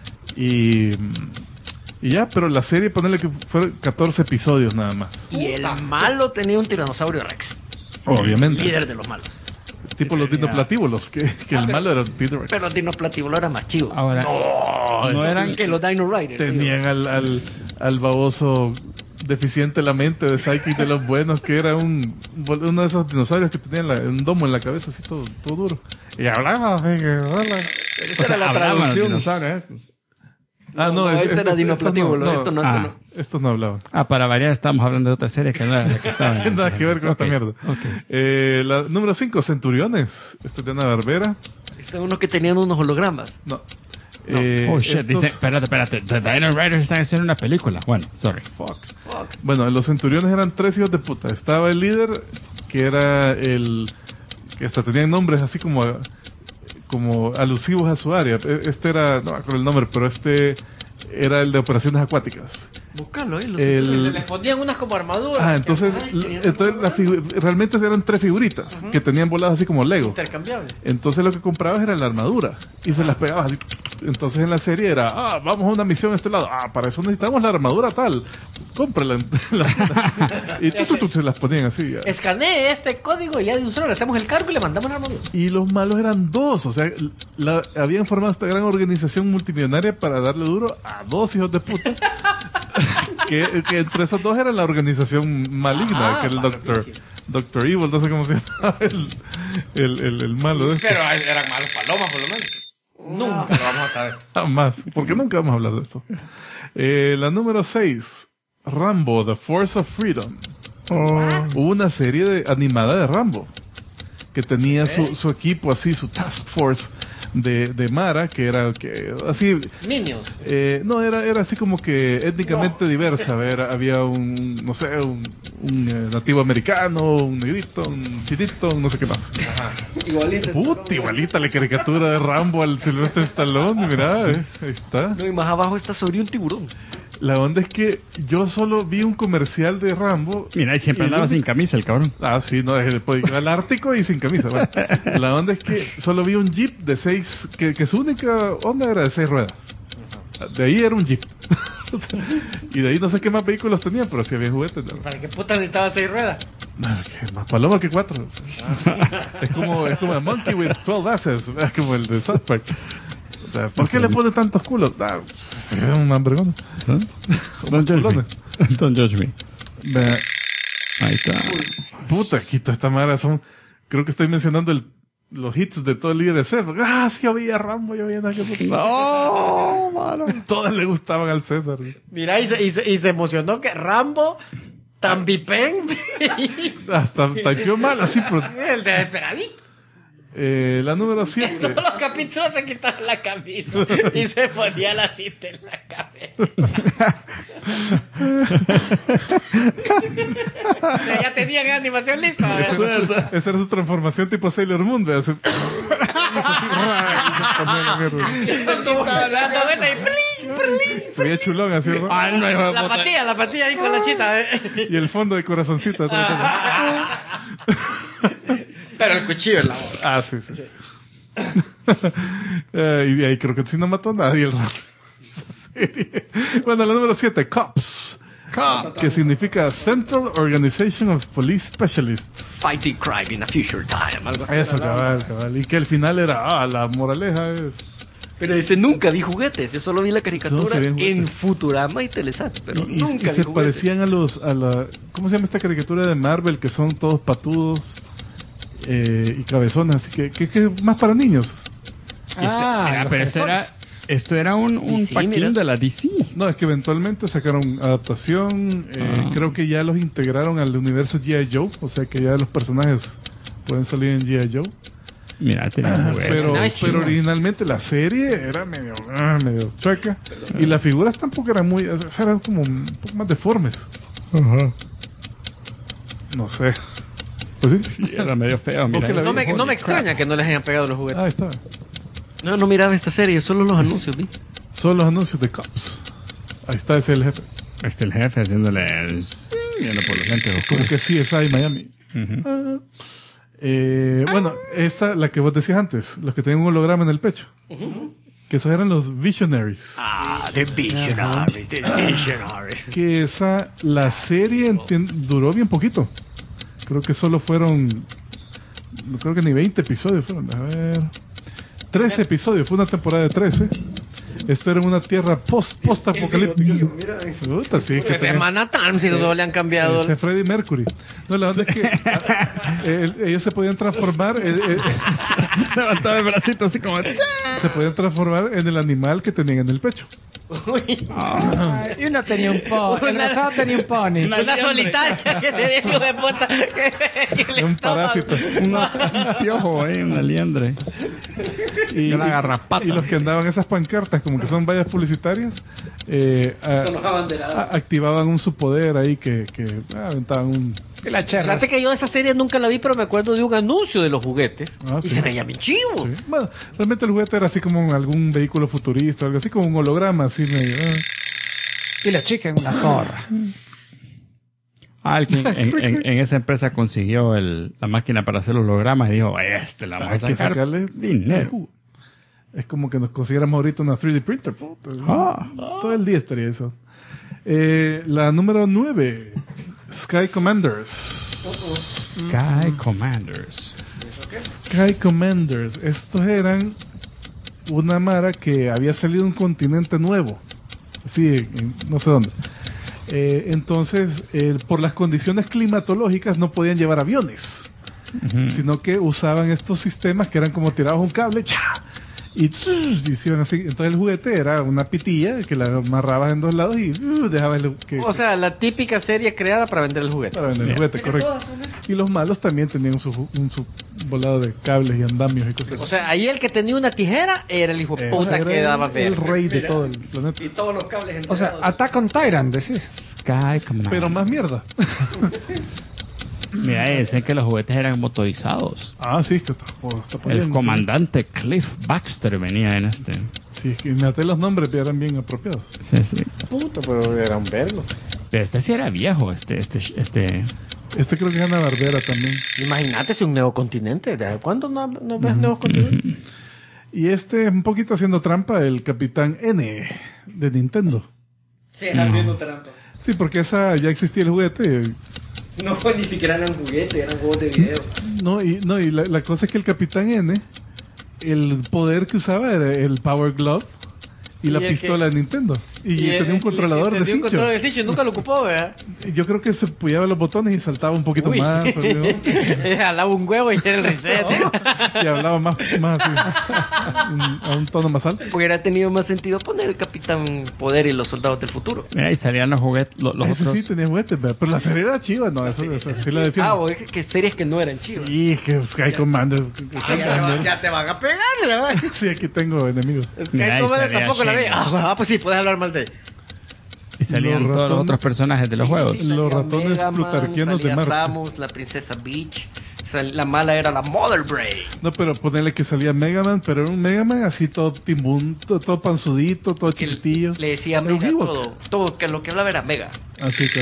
Y ya, pero la serie, ponerle que fueron 14 episodios nada más. Y el malo tenía un tiranosaurio Rex. Obviamente. Líder de los malos. Tipo los dinoplatíbulos, que el malo era el T-Rex. Pero el dinoplatíbulo era más chivo. Ahora, no eran... Que los Dino Riders. Tenían al baboso deficiente la mente de Psyche de los buenos, que era uno de esos dinosaurios que tenían un domo en la cabeza, así todo duro. Y hablaba, Esa era la hablaban los traducción. dinosaurios estos. Ese era dinoplatíbulo. Esto no. Estos no hablaban. Para variar, estábamos hablando de otra serie que no era la que estaba. No tiene nada que ver con Ok, esta mierda. ok. La número 5, Centuriones. Esta es de Hanna-Barbera. Estos unos que tenían unos hologramas. No. Oh shit, estos- dice, espérate. The Dino Riders están haciendo una película. Bueno, sorry. Fuck. Bueno, los Centuriones eran 3 hijos de puta. Estaba el líder, que era que hasta tenían nombres así como alusivos a su área. Este era, no me acuerdo el nombre, pero este era el de operaciones acuáticas. Búscalo ahí. Se les ponían unas como armaduras. Entonces realmente eran 3 figuritas que tenían voladas así como Lego. Intercambiables. Entonces lo que comprabas era la armadura y se las pegabas así. Entonces en la serie era, vamos a una misión a este lado. Para eso necesitamos la armadura tal. Cómprala. Y se las ponían así. Escanee este código y ya de un solo le hacemos el cargo y le mandamos la armadura. Y los malos eran 2. O sea, habían formado esta gran organización multimillonaria para darle duro a 2 hijos de puta. que entre esos 2 era la organización maligna, que era el Doctor Evil, no sé cómo se llama el malo de esto. Pero eran malos palomas, por lo menos. Nunca lo vamos a saber. Jamás, porque nunca vamos a hablar de esto. La número 6, Rambo, The Force of Freedom. Hubo una serie animada de Rambo que tenía su equipo así, su task force de Mara, que era así. Minions. No, era así como que étnicamente diversa. Había un nativo americano, un negrito, un chitito, no sé qué más. Igualita la caricatura de Rambo al Sylvester Stallone. Mirá, ahí está. No, y más abajo está sobre un tiburón. La onda es que yo solo vi un comercial de Rambo. Mira, y siempre andaba sin camisa el cabrón. Sí, no, al Ártico y sin camisa. Bueno, la onda es que solo vi un Jeep de 6, que su única onda era de 6 ruedas. De ahí era un Jeep. Y de ahí no sé qué más vehículos tenía, pero sí había juguetes. ¿No? ¿Para qué puta necesitaba 6 ruedas? No, que más paloma que 4. Es como a Monkey with 12 asses. Es como el de South Park. O sea, ¿por qué le pone tantos culos? Es un hambrigón. Don't judge me. Don't judge me. Ahí está. Puta, quito esta mara. Creo que estoy mencionando los hits de todo el IRC. Sí, yo veía Rambo, yo veía nada que... No, mano. Todas le gustaban al César. Mira, y se emocionó que Rambo, Tambipen, Hasta taqueó mal, así, pero... el de Desperadito. La número En 7. todos los capítulos se quitaba la camisa y se ponía la cinta en la cabeza. O sea, ya tenían animación lista. Esa era su transformación tipo Sailor Moon. ¿Ve? Se ponía la mierda. Dando vuelta y Se veía chulón así, ¿no? la patilla ahí con la chita. Y el fondo de corazoncito. Pero el cuchillo en la boca. Sí. Y ahí creo que sí no mató a nadie el esa serie. Bueno, la número 7, Cops. Que significa Central Organization of Police Specialists. Fighting crime in a future time. Algo así. Eso, cabal. Y que el final era, la moraleja es... Pero ese nunca vi juguetes. Yo solo vi la caricatura No, se ven juguetes. en Futurama y Telesat. Pero Y nunca vi se juguetes. parecían ¿cómo se llama esta caricatura de Marvel? Que son todos patudos. y cabezonas, así que más para niños. Mira, los pero esto era un DC, paquín mira. de la DC. No, es que eventualmente sacaron adaptación. Creo que ya los integraron al universo G.I. Joe. O sea que ya los personajes pueden salir en G.I. Joe. Mira, tenía un juguete. Pero originalmente la serie era medio chueca. Y las figuras tampoco eran muy... O sea, eran como un poco más deformes. No sé. Pues sí. Sí, era medio feo, mira. Porque la No vi- me extraña que no les hayan pegado los juguetes. Ah, está. No miraba esta serie, solo los anuncios, vi. Son los anuncios de Cops. Ahí está, ese es el jefe. Este el jefe haciéndole... Viendo por los lentes Como oscuros. que sí, es ahí Miami. Bueno, esta, la que vos decías antes, los que tenían un holograma en el pecho. Que esos eran los Visionaries. Ah, The Visionaries, The Visionaries. Que la serie duró bien poquito. Creo que solo fueron, no creo que ni 20 episodios fueron. A ver, 13 episodios, fue una temporada de 13. Esto era en una tierra post-apocalíptica. Puta, sí, que Ese tenía- Manhattan, si no le han cambiado. ese Freddie Mercury. No, la onda es que ellos se podían transformar, Levantaba el bracito así como... se podían transformar en el animal que tenían en el pecho. Y uno tenía un pony. El rosado tenía un pony. Una solitaria que te digo de puta. Es un parásito. Un piojo ahí, una liendre. Y una garrapata. Y los que andaban esas pancartas, como que son vallas publicitarias, Son los abanderados. activaban un superpoder ahí que aventaban un... Y la cherra. Fíjate que yo esa serie nunca la vi, pero me acuerdo de un anuncio de los juguetes. Ah, Y sí. se veía bien chivo. Sí. Bueno, realmente el juguete era así como algún vehículo futurista, algo así como un holograma, así medio... Y la chica en una zorra. Alguien en esa empresa consiguió la máquina para hacer hologramas y dijo, la vamos a Hay que sacar sacarle dinero. Es como que nos consiguiéramos ahorita una 3D printer. Puta. Ah. Todo el día estaría eso. La número 9, Sky Commanders. Sky Commanders. Sky Commanders. Estos eran una mara que había salido de un continente nuevo. Sí, no sé dónde. Entonces, por las condiciones climatológicas no podían llevar aviones, sino que usaban estos sistemas que eran como tirados un cable, ¡cha! Y hicieron así. Entonces el juguete era una pitilla que la amarrabas en dos lados y dejabas O sea, la típica serie creada para vender el juguete. para vender el juguete, correcto. Y los malos también tenían un volado de cables y andamios y cosas así. O sea, ahí el que tenía una tijera era el hijo de puta Era que daba el ver. rey de todo el planeta. Y todos los cables O sea, Attack on Tyrant, decís. Sky Commanders. Pero más mierda. Mira, dicen que los juguetes eran motorizados. Ah, sí, es que está El poniendo, comandante Cliff Baxter venía en este. sí, es que me até los nombres, pero eran bien apropiados. Sí, sí. Puta, pero era un vergo. Pero este sí era viejo, este. Este creo que es Ana Barbera también. Imagínate si un nuevo continente. ¿De cuándo no ves nuevos continentes? Y este, un poquito haciendo trampa, el Capitán N de Nintendo. Sí, haciendo trampa. Sí, porque esa ya existía el juguete. No, ni siquiera eran juguetes, eran juegos de video. Y la cosa es que el Capitán N, el poder que usaba era el Power Glove y la el pistola de Nintendo. Y tenía un controlador de Tenía un cincho. controlador de cincho y nunca lo ocupó, ¿verdad? Yo creo que se apoyaba los botones y saltaba un poquito más. o algo, Jalaba un huevo y era el reset. y hablaba más así, a un tono más alto. Hubiera tenido más sentido poner el Capitán Poder y los Soldados del Futuro. Mira, y salían los juguetes, los Ese otros. sí tenía juguetes, ¿verdad? Pero la serie era chiva, no, eso sí la defiendo. O es que series que no eran chivas. Sí, es que Sky Commander. Ya te van a pegar, ¿verdad? Sí, aquí tengo enemigos. Es que Mira, ahí Commander salía tampoco la ve. Shane. Pues sí, puedes hablar mal de él. Y salían Los todos los ratones. otros personajes de los juegos. sí. Los ratones Mega Man, plutarquianos de salía Marte. Samus, la princesa Peach. La mala era la Mother Brain. No, pero ponerle que salía Mega Man, pero era un Mega Man así todo timbún, todo panzudito, todo chiquitillo. Le decía Era un Mega Ewok. todo, que lo que hablaba era Mega. Así que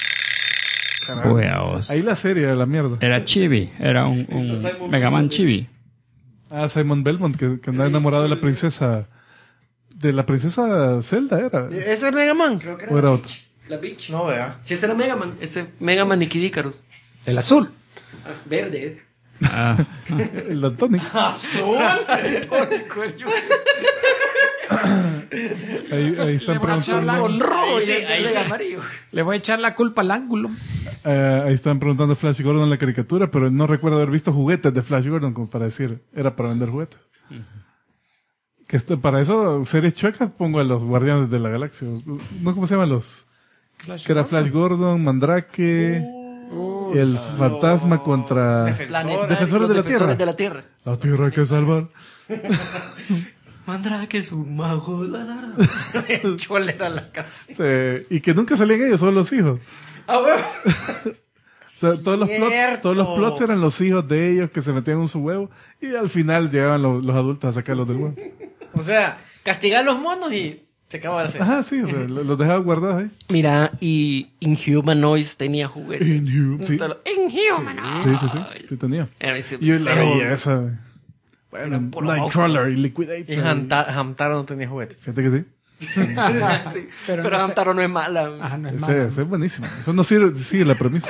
Juegos. ahí la serie era la mierda. Era Chibi, era un Mega Man Chibi. Ah, Simon Belmont, que andaba enamorado de la princesa. De la princesa Zelda era. ¿Ese es Mega Man? Creo que ¿O era otra? La Peach. No, vea. Sí, ese era Mega Man. Ese Mega Man y Kid Icarus. El azul. Verde es. Ah, El Antonic. Ahí están Le voy a echar la- preguntando. Con rojo y sí, el de amarillo. Le voy a echar la culpa al ángulo. Ahí están preguntando Flash Gordon la caricatura, pero no recuerdo haber visto juguetes de Flash Gordon como para decir, era para vender juguetes. Que para eso, series chuecas, pongo a los Guardianes de la Galaxia. ¿No cómo se llaman los? Que era Flash Gordon, Mandrake, el fantasma contra Defensores de la Tierra. de la Tierra. La Tierra hay que salvar. Mandrake es un mago. Cholera la casa. Sí, y que nunca salían ellos, solo los hijos. Ah, huevo. O sea, todos los plots eran los hijos de ellos que se metían en su huevo y al final llegaban los adultos a sacarlos del huevo. O sea, castigar a los monos y se acaba la serie. Ajá, sí, o sea, los dejaban guardados ahí. Mira, y Inhumanoids tenía juguetes. Sí, Inhumanoids. sí tenía. Era ese Y yo la feo. veía esa. Bueno, puro Nightcrawler y Y Liquidator. Hamtaro no tenía juguete. Fíjate que sí. Sí, Pero pero no Hamtaro no es mala. Ajá, no es Ese, malo. ese es buenísimo. Eso no sirve, sigue la premisa.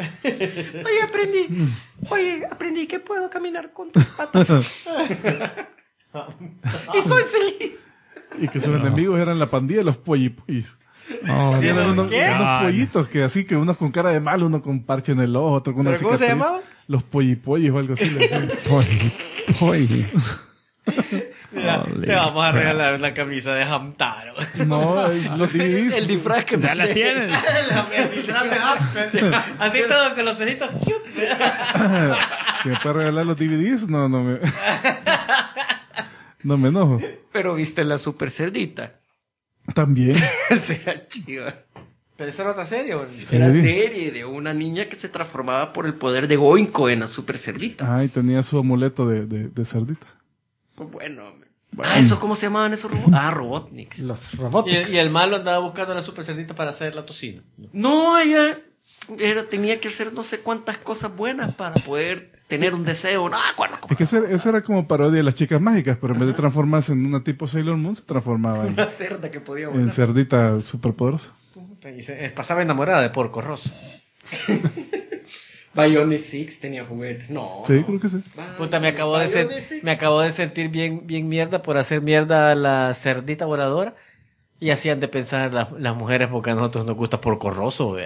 Oye, aprendí que puedo caminar con tus patas. Y soy feliz. Y que sus enemigos eran la pandilla de los pollipoyis. Oh, Y eran unos God. pollitos que así, que unos con cara de malo, uno con parche en el ojo, otro con una ¿Pero cómo se cicatriz. llamaba? Los pollipoyis o algo así. le decían. Polly. Mira, Holy te vamos a crap. regalar una camisa de Hamtaro. No, los DVDs. El disfraz que Ya la tienes. Así todo con los ojitos cute. Si me puede regalar los DVDs, no me... No me enojo. Pero viste la super cerdita. También. Será chiva. Pero eso era otra serie, ¿o? Era Sí. serie de una niña que se transformaba por el poder de Goinko en la super cerdita. Ay, tenía su amuleto de cerdita. Pues bueno. ¿Eso cómo se llamaban esos robots? Ah, Robotniks. Los robotics. Y el malo andaba buscando a la super cerdita para hacer la tocina. No, ella tenía que hacer no sé cuántas cosas buenas para poder tener un deseo. No, acuerdo. Es que ese era como parodia de las chicas mágicas, pero en vez de transformarse en una tipo Sailor Moon, se transformaba Una cerda que podía en volar. cerdita superpoderosa. Y se pasaba enamorada de Porco Rosso. Bionic Six tenía juguetes. No. Sí, creo que sí. Puta, me acabo de sentir bien mierda por hacer mierda a la cerdita voladora. Y hacían de pensar las mujeres porque a nosotros nos gusta Porco Rosso, vea.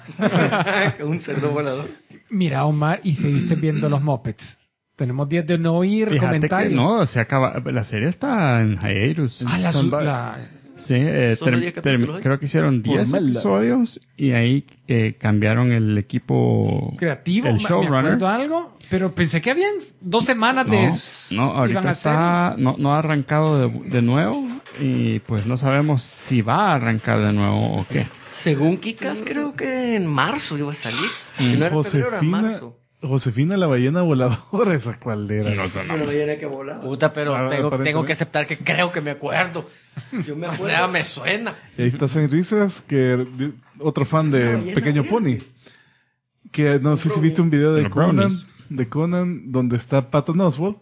Un cerdo volador. Mira, Omar, y seguiste viendo los Muppets. Tenemos 10 de no oír Fíjate comentarios. que no, se acaba. La serie está en hiatus. Ah, Sí, Solo 10 capítulos, ¿eh? creo que hicieron 10 mala. episodios y ahí cambiaron el equipo creativo. el Me showrunner. acuerdo algo, pero pensé que habían 2 semanas de... No, ahorita iban a está, no ha arrancado de nuevo y pues no sabemos si va a arrancar de nuevo o qué. Según Kikas, creo que en marzo iba a salir. Si no era febrero, era marzo. Josefina la ballena voladora, esa cuál era. Una ballena que volaba. Puta, pero Ah, tengo aparentemente. que aceptar que creo que me acuerdo. Yo me O acuerdo. sea, me suena. Y ahí está Saint Risas, otro fan de Pequeño Pony. Que no sé si viste un video de Los brownies. Conan donde está Patton Oswalt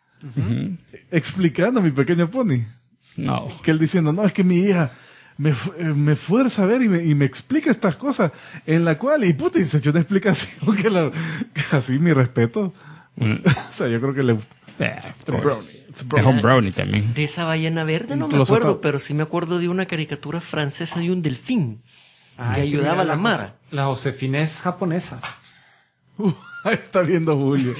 explicando Mi Pequeño Pony. No. Que él diciendo, no, es que mi hija me fuerza a ver y me explica estas cosas, en la cual, y puta, y se echó una explicación que así mi respeto. O sea, yo creo que le gusta. Yeah, of course. It's a Es brownie. un brownie también. De esa ballena verde no me Los acuerdo, ata- pero sí me acuerdo de una caricatura francesa de un delfín Ay, que ayudaba a la mira, Mara. La Josefina es japonesa. Ahí está viendo Julio.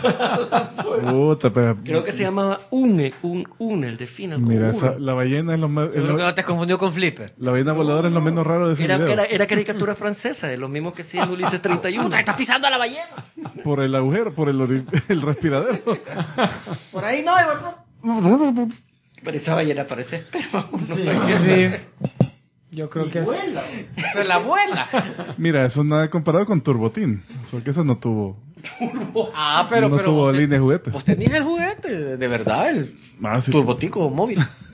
Puta, pero Creo que se llamaba Une, el delfín. algo mira, Une. la ballena es lo más... Seguro que no te has confundido con Flipper. La ballena voladora es lo menos raro de ese video. Era caricatura francesa, de lo mismo que hacía en Ulises 31. Puta, está pisando a la ballena. Por el agujero, por el respiradero. Por ahí no, igual. Pero esa ballena parece esperma. ¿no? Sí. Yo creo que es... Eso es la abuela. Mira, eso nada comparado con Turbotín. Porque eso no tuvo... Ah, pero no tuvo vos, línea de juguete. vos tenías el juguete, de verdad, el Ah, sí. turbotico móvil.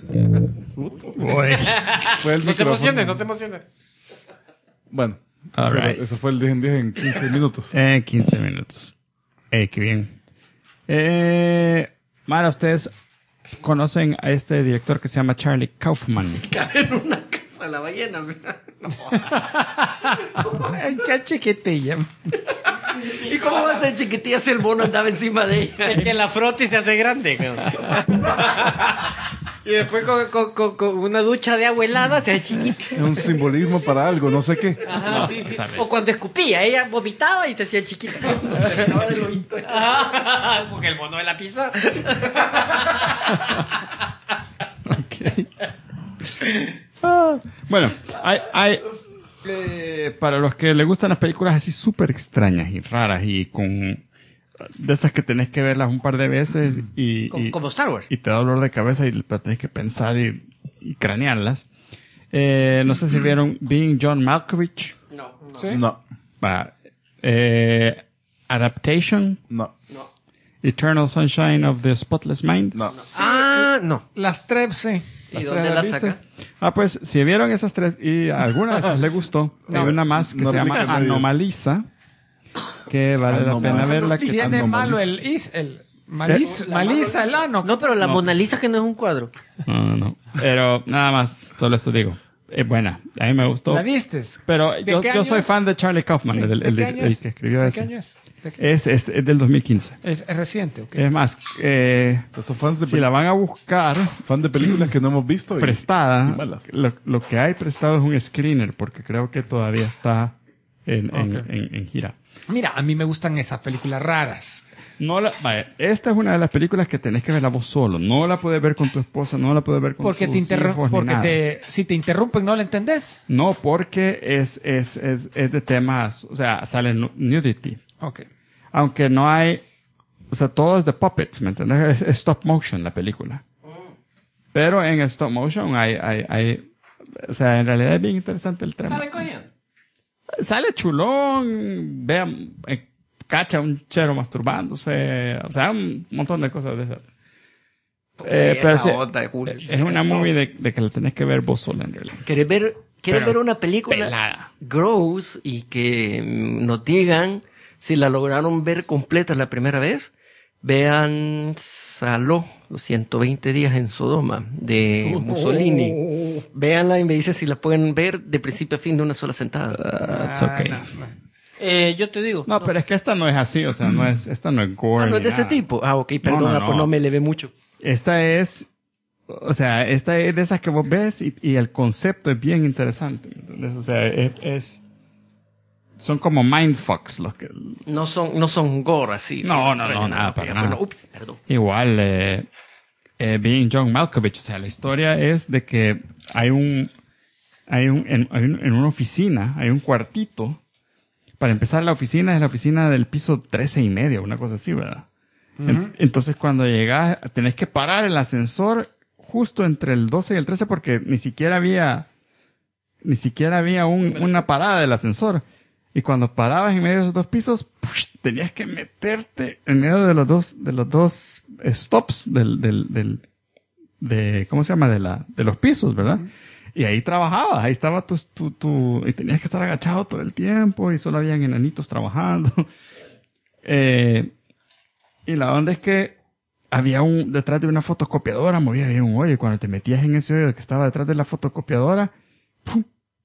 Uy. Fue el No te micrófono. emociones, no te emociones. Bueno, All eso, right. eso fue el 10 en 10 en 15 minutos. 15 minutos. Qué bien. Mara, ustedes conocen a este director que se llama Charlie Kaufman. Cabe en una casa la ballena. mira. Ay, qué chiquitilla. ¿Y cómo va a ser chiquitilla si el mono andaba encima de ella? Es que la frota y se hace grande, cabrón. Y después con una ducha de agua helada se hace chiquita. Es un simbolismo para algo, no sé qué. Ajá, sí. O cuando escupía, ella vomitaba y se hacía chiquita. Se dejaba del lobito. Porque el mono de la pizza. Bueno, hay para los que les gustan las películas así súper extrañas y raras y con de esas que tenés que verlas un par de veces y Como Star Wars. y te da dolor de cabeza y pero tenés que pensar y cranearlas. No sé si vieron Being John Malkovich. No. No, Adaptation. no, Eternal Sunshine of the Spotless Mind. no. No. Las tres, sí. ¿Y dónde la ¿Viste? sacas? Pues si vieron esas tres y alguna de esas les gustó, hay una más que no se llama aplica a ellos. Anomaliza, que vale la pena Anomaliza. verla. Que Tiene Anomaliza. malo Malisa, el ano. No, pero la Mona Lisa que no es un cuadro. No. Pero nada más, solo esto digo. Es buena, a mí me gustó. ¿La vistes? Pero ¿De yo qué año soy es? fan de Charlie Kaufman, Sí. el ¿De qué año el es? que escribió ¿De ese. qué año es? ¿De qué? Es del 2015. Es reciente, ¿ok? Es más, Son fans de, si la van a buscar fan de películas que no hemos visto. Y prestada, y malas. lo que hay prestado es un screener, porque creo que todavía está en gira. Mira, a mí me gustan esas películas raras. Vaya, esta es una de las películas que tenés que verla vos solo. No la puedes ver con tu esposa, no la puedes ver con Porque tus hijos, ni nada. si te interrumpen no la entendés. No, porque es de temas, o sea, sale nudity. Ok. Aunque no hay, o sea, todo es de puppets, ¿me entiendes? Es stop motion la película. Pero en stop motion hay, o sea, en realidad es bien interesante el tema. Sale chulón, vean, cacha un chero masturbándose, o sea, un montón de cosas de esas. Pero sí, es una movie de que la tenés que ver vos sola en realidad. ¿Quieres ver Pero una película pelada. gross y que nos digan si la lograron ver completa la primera vez? Vean Saló, los 120 días en Sodoma, de Mussolini. Véanla y me dicen si la pueden ver de principio a fin de una sola sentada. It's okay. Yo te digo. No, pero es que esta no es así, o sea, esta no es gore. No es ni de ese nada. tipo. Ok, perdona, no. pues no me le ve mucho. Esta es, o sea, esta es de esas que vos ves y el concepto es bien interesante. ¿Entendés? O sea, son como mindfucks los que... No son gore así. No, pero no, nada, para bueno, nada. ups, perdón. Igual, Being John Malkovich, o sea, la historia es de que en una oficina, hay un cuartito. Para empezar, la oficina es la oficina del piso 13 y medio, una cosa así, ¿verdad? Entonces, cuando llegas, tenés que parar el ascensor justo entre el 12 y el 13 porque ni siquiera había una parada del ascensor. Y cuando parabas en medio de esos dos pisos, tenías que meterte en medio de los dos stops ¿cómo se llama? De los pisos, ¿verdad? Y ahí trabajabas, ahí estaba y tenías que estar agachado todo el tiempo y solo habían enanitos trabajando. Y la onda es que había detrás de una fotocopiadora, había un hoyo y cuando te metías en ese hoyo que estaba detrás de la fotocopiadora, ¡pum!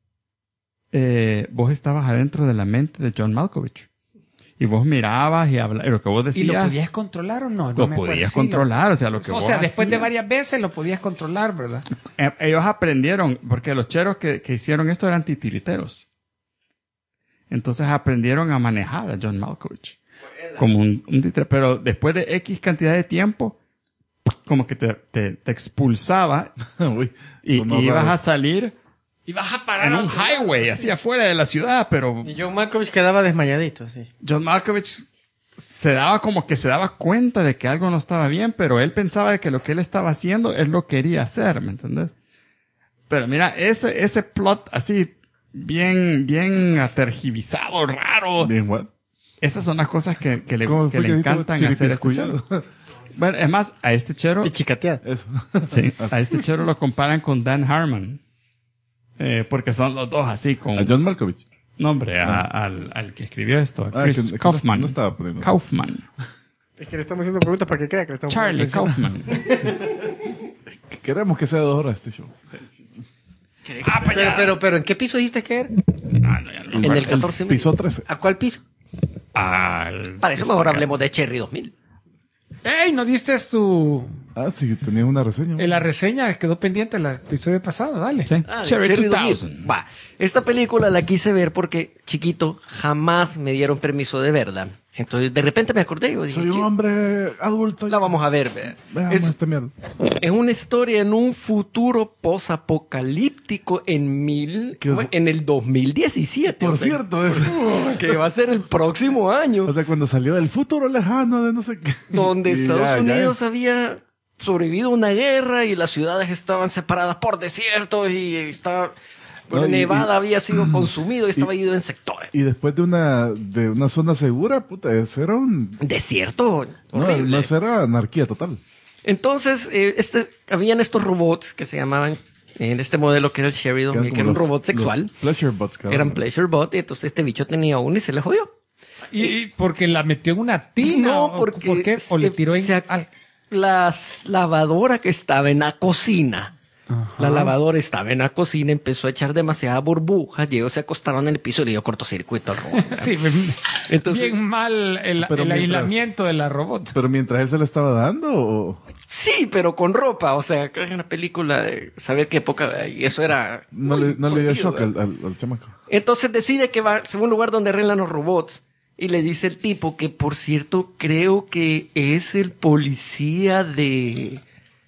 Vos estabas adentro de la mente de John Malkovich. Y vos mirabas y hablabas, y lo que vos decías... ¿Y lo podías controlar o no? Lo podías controlar, o sea, lo que vos después de hacías. varias veces lo podías controlar, ¿verdad? Ellos aprendieron, porque los cheros que hicieron esto eran titiriteros. Entonces aprendieron a manejar a John Malkovich. Como un títere. Pero después de X cantidad de tiempo, como que te expulsaba Uy, y sonó ibas raro. a salir Y vas a parar en un highway, así afuera de la ciudad, pero Y John Malkovich quedaba desmayadito, sí. John Malkovich se daba cuenta de que algo no estaba bien, pero él pensaba de que lo que él estaba haciendo, él lo quería hacer, ¿me entendés? Pero mira, ese plot así, bien atergivizado, raro. Bien, what? Esas son las cosas que le ¿Cómo fue que dijiste? encantan hacer a este chero. Bueno, es más, a este chero, Y chicateada. Eso. sí, a este chero lo comparan con Dan Harmon. Porque son los dos así con... A John Malkovich. No, hombre, al que escribió esto, a Ah, Chris que Kaufman. no estaba poniendo. Kaufman. Es que le estamos haciendo preguntas para que crea que le estamos Charlie Kaufman. Queremos que sea 2 horas este show. Pero ¿en qué piso dijiste que era? Ah, no, ya no En recuerdo. el 14 Piso 13. ¿A cuál piso? Al- Para eso mejor hablemos de Cherry 2000. ¡Ey! ¿No diste Ah, sí, tenía una reseña. En la reseña quedó pendiente el episodio pasado, dale. Sí. Cherry 2000. Va, esta película la quise ver porque, chiquito, jamás me dieron permiso de verla. Entonces, de repente me acordé y dije, Soy un hombre adulto. la vamos a ver. Ve. Veamos esta mierda. Es una historia en un futuro posapocalíptico en el 2017. Por o sea, cierto, es... que va a ser el próximo año. O sea, cuando salió el futuro lejano de no sé qué. Donde Y Estados ya Unidos es. había sobrevivido a una guerra y las ciudades estaban separadas por desiertos y estaba... No, Nevada había sido consumido y estaba dividido en sectores. Y después de una zona segura, puta, eso era un... Desierto No, horrible. no, eso era anarquía total. Entonces, habían estos robots que se llamaban, en este modelo que era el Cherry 2000, que era un robot sexual. Los pleasure bots, cabrón. Eran pleasure bot y entonces este bicho tenía uno y se le jodió. ¿Y porque la metió en una tina? No, porque ¿Por qué? ¿O le tiró en...? la lavadora que estaba en la cocina. La lavadora estaba en la cocina, empezó a echar demasiada burbuja, llegó, se acostaron en el piso y le dio cortocircuito al robot. Sí, Entonces, bien mal el Pero mientras- aislamiento de la robot. Pero mientras él se la estaba dando, ¿o sí, pero con ropa, o sea, creo que es una película de saber qué época, y eso era... no muy le dio prohibido, shock ¿verdad? al chamaco? Entonces decide que va a un lugar donde arreglan los robots. Y le dice el tipo que, por cierto, creo que es el policía de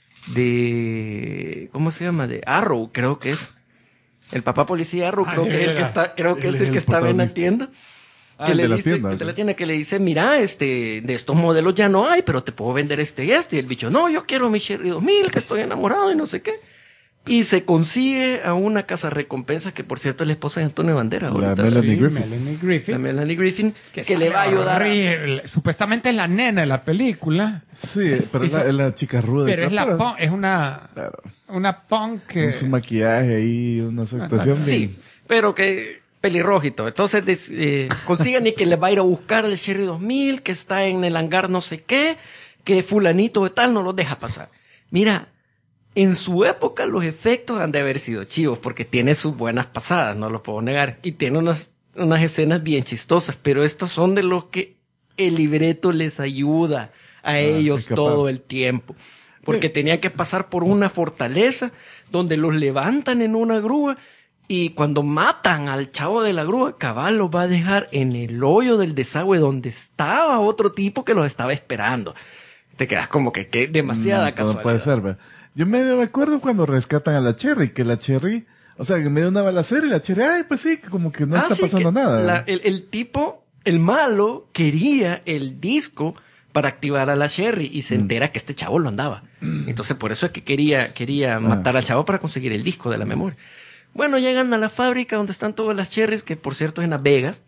¿cómo se llama? De Arrow, creo que es. El papá policía Arrow, creo que es el que está, creo que Él es es el que el estaba en la protagonista. tienda. Ah, Que el le de la dice, tienda, el de ok. la tienda que le dice, mira, de estos modelos ya no hay, pero te puedo vender este y este. Y el bicho, no, yo quiero mi Cherry 2000, que estoy enamorado y no sé qué. Y se consigue a una casa recompensa que, por cierto, es la esposa de Antonio Banderas. La ahorita. Melanie Sí, Griffith. Melanie Griffith. La Melanie Griffin, que sale le va a ayudar. horrible. Supuestamente es la nena de la película, Sí, pero Hizo- es la chica ruda. pero es claro, es una Claro. punk que... Con su maquillaje ahí, una aceptación bien. Sí, pero que pelirrojito. Entonces consiguen y que le va a ir a buscar el Cherry 2000, que está en el hangar no sé qué, que fulanito de tal no lo deja pasar. Mira, en su época los efectos han de haber sido chivos, porque tiene sus buenas pasadas, no lo puedo negar. Y tiene unas escenas bien chistosas, pero estas son de los que el libreto les ayuda a ellos escapar. todo el tiempo. Porque tenían que pasar por una fortaleza donde los levantan en una grúa y cuando matan al chavo de la grúa, cabal los va a dejar en el hoyo del desagüe donde estaba otro tipo que los estaba esperando. Te quedas como que demasiada No casualidad. puede ser, ¿ve? Yo medio me acuerdo cuando rescatan a la Cherry, que la Cherry, o sea, que en medio de una balacera y la Cherry, ay, pues sí, como que no está sí, pasando que nada. el tipo, el malo, quería el disco para activar a la Cherry y se entera que este chavo lo andaba. Entonces por eso es que quería matar al chavo para conseguir el disco de la memoria. Bueno, llegan a la fábrica donde están todas las Cherries, que por cierto es en Las Vegas,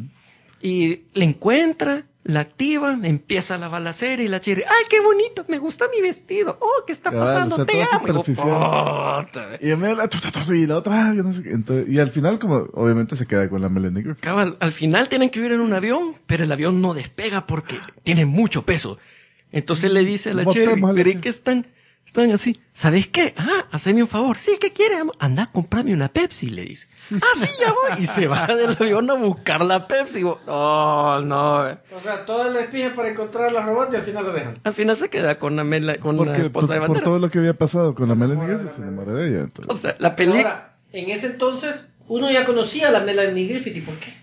y la encuentra, la activan, empieza la balacera y la Cherry, ¡ay, qué bonito! Me gusta mi vestido. ¡Oh, qué está Cabal, pasando! o sea, ¡Te todo amo! Y digo, superficial. "Puta". Y en medio y la otra, yo no sé qué. Entonces, y al final, como, obviamente se queda con la Melanie Griffith. Cabal, al final tienen que ir en un avión, pero el avión no despega porque tiene mucho peso. Entonces le dice a la Cherry, Botemos a la pero ¿y Cherry. qué están así? ¿Sabes qué? Haceme un favor. Sí, ¿qué quieres, amor? Anda a comprarme una Pepsi, le dice. Sí, ya voy. Y se va del avión a buscar la Pepsi. Oh, no. O sea, toda la espija para encontrar a la robot y al final lo dejan. Al final se queda con la Porque esposa de por Banderas. todo lo que había pasado con la Melanie Griffith, se enamoró de ella. O Entonces. sea, la película... Ahora, en ese entonces, uno ya conocía a la Melanie Griffith. ¿Y por qué?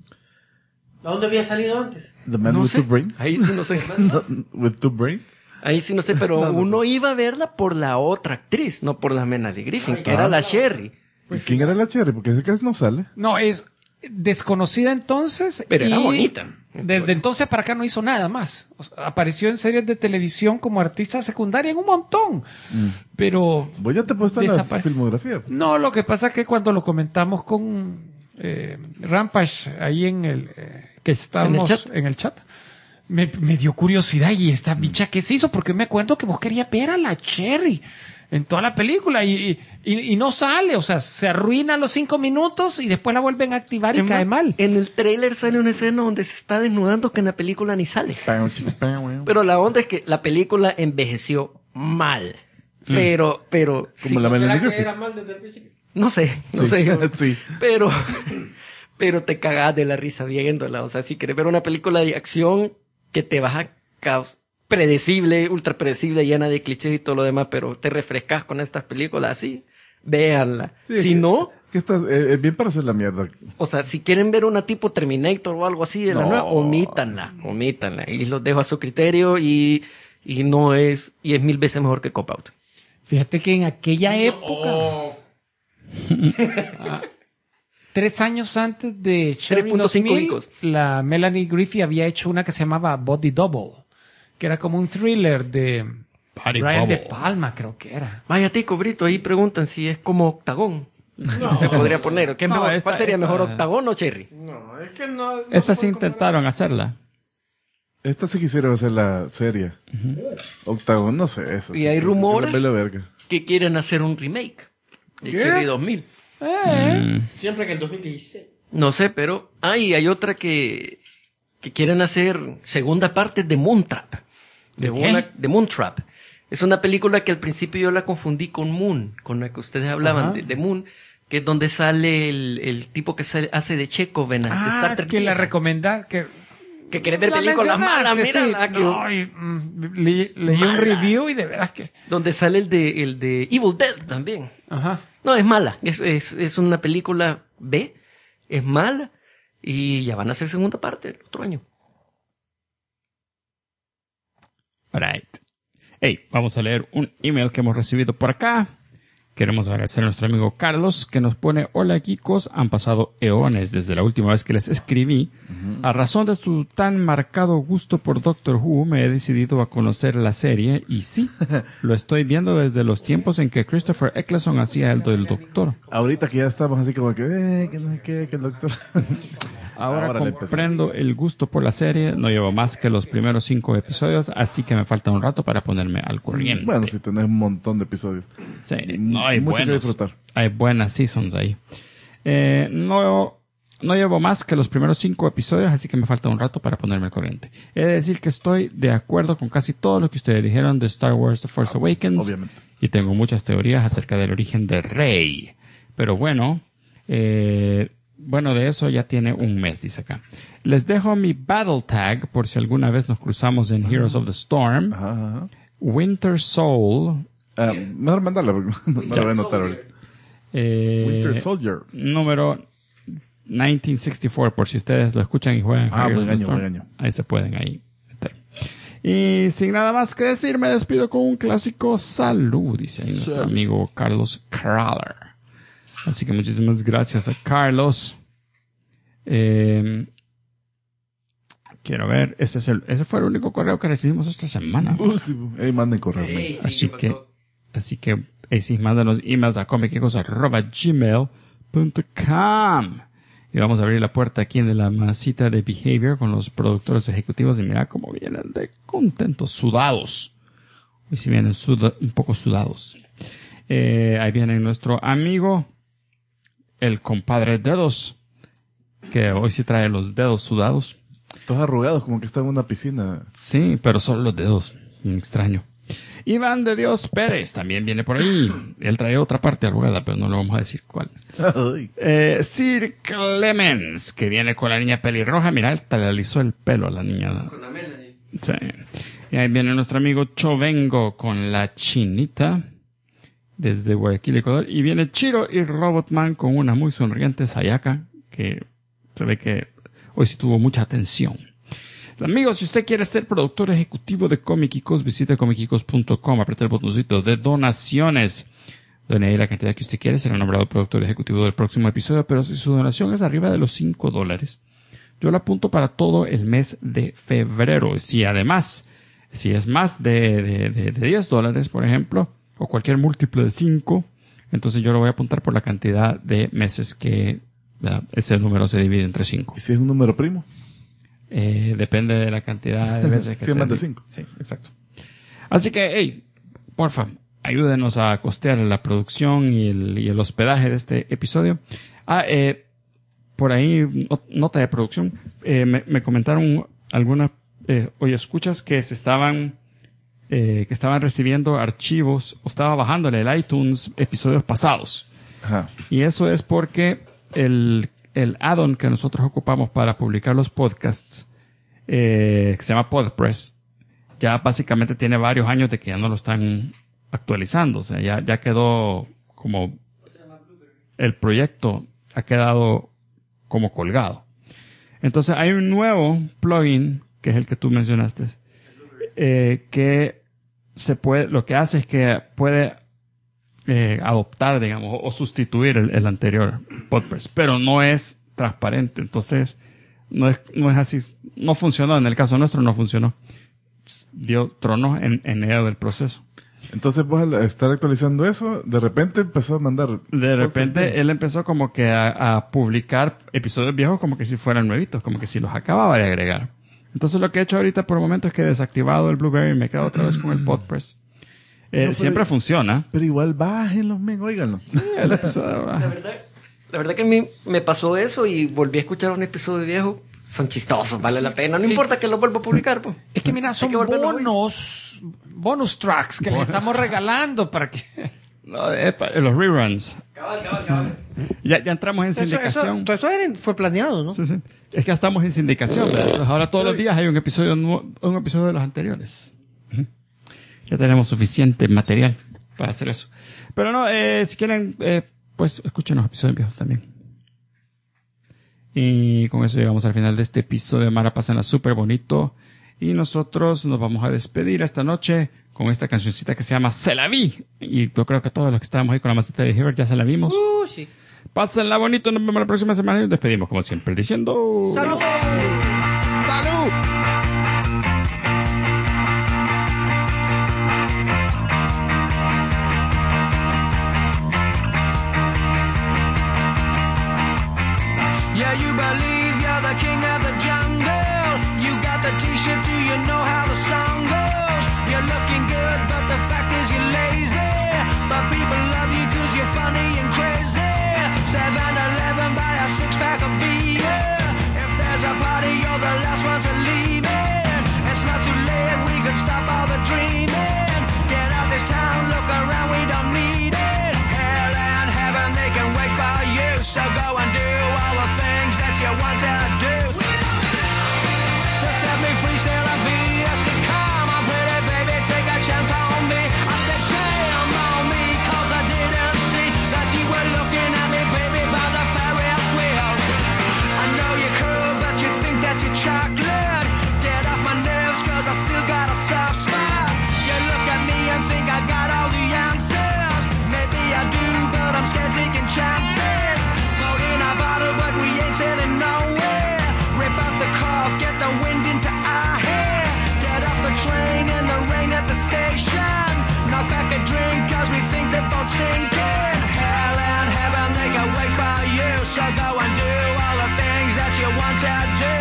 ¿A dónde había salido antes? The Man No with sé. Two Brains. Ahí sí no sé. With Two Brains. Ahí sí no sé, pero No, no uno sé. iba a verla por la otra actriz, no por la Melanie Griffin, que era la Cherry. ¿Y quién era la Cherry? Porque ese casi no sale. No, es desconocida entonces. Pero era y bonita. Desde entonces para acá no hizo nada más. O sea, apareció en series de televisión como artista secundaria en un montón. Pero Vos ya te puedes estar en la Desapare- filmografía. no, lo que pasa es que cuando lo comentamos con Rampage ahí que estábamos en el chat, me dio curiosidad y esta bicha ¿qué se hizo? Porque me acuerdo que vos querías ver a la Cherry en toda la película y no sale, o sea, se arruina a los 5 minutos y después la vuelven a activar y Es cae más, mal. En el tráiler sale una escena donde se está desnudando que en la película ni sale. Pam, chiqui, pam, weón. Pero la onda es que la película envejeció mal. Pero sí, Como la ¿Será Melanie que Griffith. era mal desde el principio? no sé. Sí, sí. Pero te cagás de la risa viéndola. O sea, si quieres ver una película de acción que te vas a caos. predecible, ultra predecible, llena de clichés y todo lo demás, pero te refrescas con estas películas así, véanla. Sí, Si que- no, Que estás es bien para hacer la mierda. o sea, si quieren ver una tipo Terminator o algo así de la No. nueva, omítanla. Y los dejo a su criterio y no es, y es 1000 veces mejor que Cop Out. Fíjate que en aquella época, 3 años antes de Cherry 3.5 2000, hijos. la Melanie Griffith había hecho una que se llamaba Body Double, que era como un thriller de Body Brian De Bubble. Palma, creo que era. Vaya tico, Brito, ahí preguntan si es como Octagón. Se podría poner. ¿Qué es No, mejor? esta- ¿Cuál sería esta- mejor, Octagón o Cherry? No, es que no. Estas sí intentaron hacerla. Esta sí quisiera hacer la serie. Octagón, no sé. Eso, Y sí, hay que- rumores. que la pela verga. Que quieren hacer un remake de ¿Qué? Cherry 2000. Siempre que en 2016. No sé, pero hay otra que quieren hacer segunda parte de Moontrap. De Moontrap. Es una película que al principio yo la confundí con Moon, con la que ustedes hablaban de Moon, que es donde sale el tipo que hace de Chekhov en Star Trek. que la recomendás, que Que querés ver la películas malas, mencionaste, mira. sí. No, leí un review y de veras que... Donde sale el de Evil Dead también. Ajá. No, es mala. Es una película B. Es mala. Y ya van a hacer segunda parte el otro año. Alright. Hey, vamos a leer un email que hemos recibido por acá. Queremos agradecer a nuestro amigo Carlos que nos pone: hola Kikos, han pasado eones desde la última vez que les escribí. A razón de tu tan marcado gusto por Doctor Who, me he decidido a conocer la serie y sí, lo estoy viendo desde los tiempos en que Christopher Eccleston hacía el del Doctor. Ahorita que ya estamos así como que no sé qué, que el doctor. Ahora le empecé. comprendo el gusto por la serie, no llevo más que los primeros 5 episodios, así que me falta un rato para ponerme al corriente. Bueno, si tenés un montón de episodios. Sí, no hay Mucho que buenos. disfrutar. Hay buenas seasons ahí. No llevo más que los primeros 5 episodios, así que me falta un rato para ponerme al corriente. He de decir que estoy de acuerdo con casi todo lo que ustedes dijeron de Star Wars The Force Awakens. Obviamente. Y tengo muchas teorías acerca del origen de Rey. Pero bueno, de eso ya tiene un mes, dice acá. Les dejo mi battle tag por si alguna vez nos cruzamos en Heroes of the Storm. Ajá, ajá. Winter Soul. Mejor mandarla porque no la voy a anotar ahorita. Winter Soldier. Número 1964, por si ustedes lo escuchan y juegan. Heroes buen of the año, Storm. buen año. Ahí se pueden ahí meter. Y sin nada más que decir, me despido con un clásico salud, dice ahí nuestro amigo Carlos Crawler. Así que muchísimas gracias a Carlos. Quiero ver, ese fue el único correo que recibimos esta semana. Sí, ahí manden correo. man. Así que sí, mándanos emails a comicicos@gmail.com. Y vamos a abrir la puerta aquí en la masita de Behavior con los productores ejecutivos y mira cómo vienen de contentos, sudados. Hoy sí vienen un poco sudados. Ahí viene nuestro amigo, el compadre Dedos, que hoy sí trae los dedos sudados. Todos arrugados, como que está en una piscina. Sí, pero solo los dedos. Bien extraño. Iván de Dios Pérez también viene por ahí. Él trae otra parte arrugada, pero no le vamos a decir cuál. Ay. Sir Clemens, que viene con la niña pelirroja. Mira, él te le alisó el pelo a la niña. Con la Melanie. Sí. Y ahí viene nuestro amigo Chovengo con la chinita desde Guayaquil, Ecuador. Y viene Chiro y Robotman con una muy sonriente Sayaka, que se ve que hoy sí tuvo mucha atención. Amigos, si usted quiere ser productor ejecutivo de Comicicos, visite comicicos.com, apriete el botoncito de donaciones. Done ahí la cantidad que usted quiere, será nombrado productor ejecutivo del próximo episodio, pero si su donación es arriba de los $5, yo la apunto para todo el mes de febrero. Si además, si es más de $10, por ejemplo, o cualquier múltiplo de 5, entonces yo lo voy a apuntar por la cantidad de meses que ese número se divide entre 5. ¿Y si es un número primo? Depende de la cantidad de veces que Sí, se más de 5. Sí, exacto. Así que, hey, porfa, ayúdenos a costear la producción y el hospedaje de este episodio. Por ahí, nota de producción, me comentaron algunas escuchas que estaban recibiendo archivos o estaba bajándole el iTunes episodios pasados. Ajá. Y eso es porque el add-on que nosotros ocupamos para publicar los podcasts, que se llama PodPress, ya básicamente tiene varios años de que ya no lo están actualizando. O sea, ya quedó como el proyecto ha quedado como colgado. Entonces hay un nuevo plugin, que es el que tú mencionaste, que se puede, lo que hace es que puede adoptar, digamos, o sustituir el anterior PodPress, pero no es transparente. Entonces no es así, no funcionó. En el caso nuestro no funcionó, dio tronos en medio del proceso. Entonces vos al estar actualizando eso, de repente empezó a mandar... De repente él empezó como que a publicar episodios viejos como que si fueran nuevitos, como que si los acababa de agregar. Entonces lo que he hecho ahorita por el momento es que he desactivado el Blueberry y me he quedado otra vez con el PodPress. Siempre funciona. Pero igual bájenlos, men, óiganlo. El episodio va. La verdad que a mí me pasó eso y volví a escuchar un episodio viejo. Son chistosos, vale la pena. No importa que lo vuelva a publicar, pues. Es que mira, son que volverlo a oír. bonus tracks que le estamos regalando para que... No, los reruns. Ya entramos en sindicación. Todo eso fue planeado, ¿no? Sí. Es que ya estamos en sindicación, ¿verdad? Entonces, ahora todos los días hay un episodio de los anteriores. Ya tenemos suficiente material para hacer eso. Pero no, si quieren, pues escuchen los episodios viejos también. Y con eso llegamos al final de este episodio de Mara Pásenla súper bonito. Y nosotros nos vamos a despedir esta noche con esta cancioncita que se llama Se la vi. Y yo creo que todos los que estábamos ahí con la maceta de Hibbert ya se la vimos. Sí. Pásenla bonito, nos vemos la próxima semana y nos despedimos como siempre diciendo... ¡Salud! ¡Salud! Yeah, you believe you're the king of the jungle. You got the t-shirt, do you know how the song goes? You're looking good, but the fact is you're lazy. But people love you cause you're funny and crazy. 7-Eleven, buy a six-pack of beer. If there's a party, you're the last one to leave it. It's not too late, we could stop all the dreaming. Get out this town, look around, we don't need it. Hell and heaven, they can wait for you. So go and do all the things that you want to do. So set me free, still a vie. I said, come on, pretty baby, take a chance on me. I said, shame on me, cause I didn't see that you were looking at me, baby, by the Ferris wheel. I know you're cool, but you think that you're chocolate. Get off my nerves, cause I still got a soft spot. You look at me and think I got all the answers. Maybe I do, but I'm scared taking chances. Loading a bottle, but we ain't sailing nowhere. Rip up the cork, get the wind into our hair. Get off the train in the rain at the station. Knock back a drink, cause we think the boat's sinking. Hell and heaven, they can wait for you. So go and do all the things that you want to do.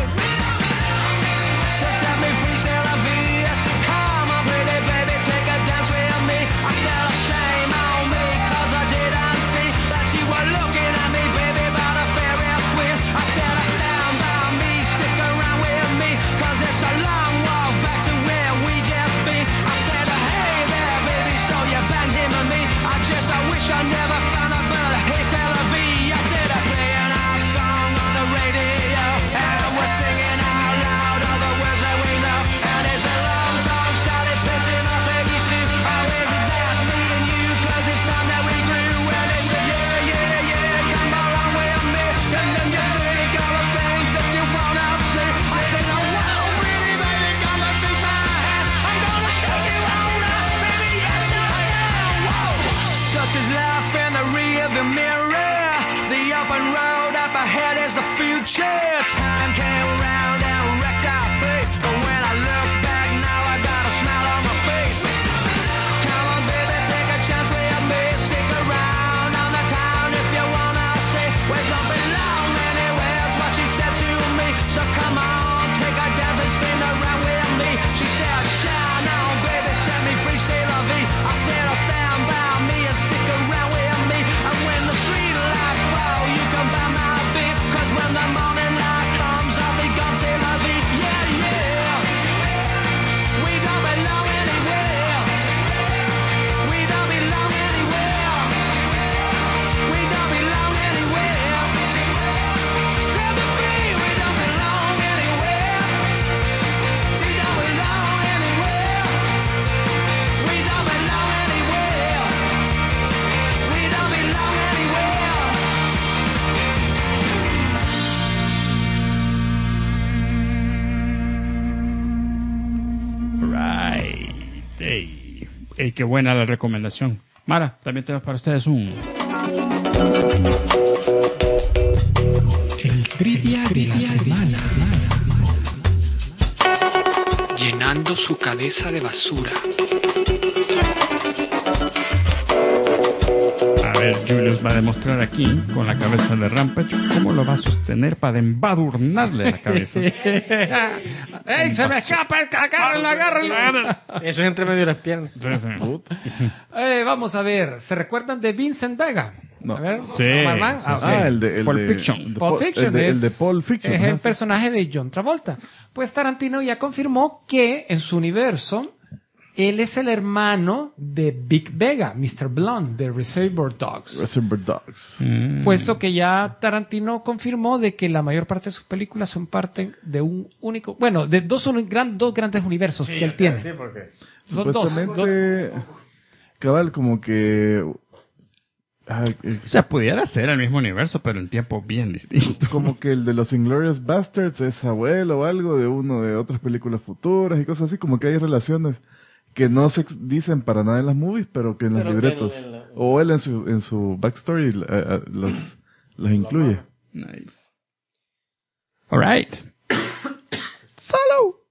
So set me free, still a vie. I said, come on, pretty baby, take a dance with me. I said, shame on me, cause I didn't see that you were looking at me, baby, by the Ferris wheel. I said, stand by me, stick around with me, cause it's a long walk back to where we just been. I said, hey there, baby, so you banged him and me. I wish I never found a bird, hey, c'est la vie. I said, I'm playing our song on the radio, and we're singing out loud all the words that we know. And it's a long talk, solid pissing off every shoe. How is it that me and you, cause it's time that we grew. And they say, yeah, come along with me. And then you think all the things that you wanna see. I say, no, wow, pretty baby, come and take my hand. I'm gonna show you all right, baby, yes I am. Whoa. Such is life in the rearview mirror. The open road up ahead is the future. Time came around and wrecked our place. But when I look back now, I got a smile on my face. Come on, baby, take a chance with me. Stick around on the town if you wanna see. We don't belong anywhere, is what she said to me. So come on, take a dance and spin around with me. She said, shine on, baby, set me free, c'est la vie. I said, I'll stand by me and stick around with me. And when the street lights fall, you come by my beat. Cause when the morning light comes, Ey, qué buena la recomendación. Mara, también tenemos para ustedes un... El trivia de la semana. Llenando su cabeza de basura. A ver, Julius va a demostrar aquí, con la cabeza de Rampage, cómo lo va a sostener para embadurnarle la cabeza. ¡Ey, se me escapa! ¡Agárrenlo! Eso es entre medio de las piernas. Vamos a ver. ¿Se recuerdan de Vincent Vega? No. A ver. Sí, Marman. sí, Ah, sí. ok. El de Pulp Fiction. el de Pulp Fiction el de Pulp Fiction. es ajá, el sí. personaje de John Travolta. Pues Tarantino ya confirmó que en su universo él es el hermano de Vic Vega, Mr. Blonde, de Reservoir Dogs. Reservoir Dogs. Puesto que ya Tarantino confirmó de que la mayor parte de sus películas son parte de un único, bueno, de dos grandes universos que él tiene. Son dos. Supuestamente, cabal, como que... O sea, pudiera ser el mismo universo, pero en tiempo bien distinto. como que el de los Inglourious Basterds es abuelo o algo de uno de otras películas futuras y cosas así, como que hay relaciones que no se dicen para nada en las movies, pero que en los libretos, o él en su backstory las incluye. Nice. All right. Solo.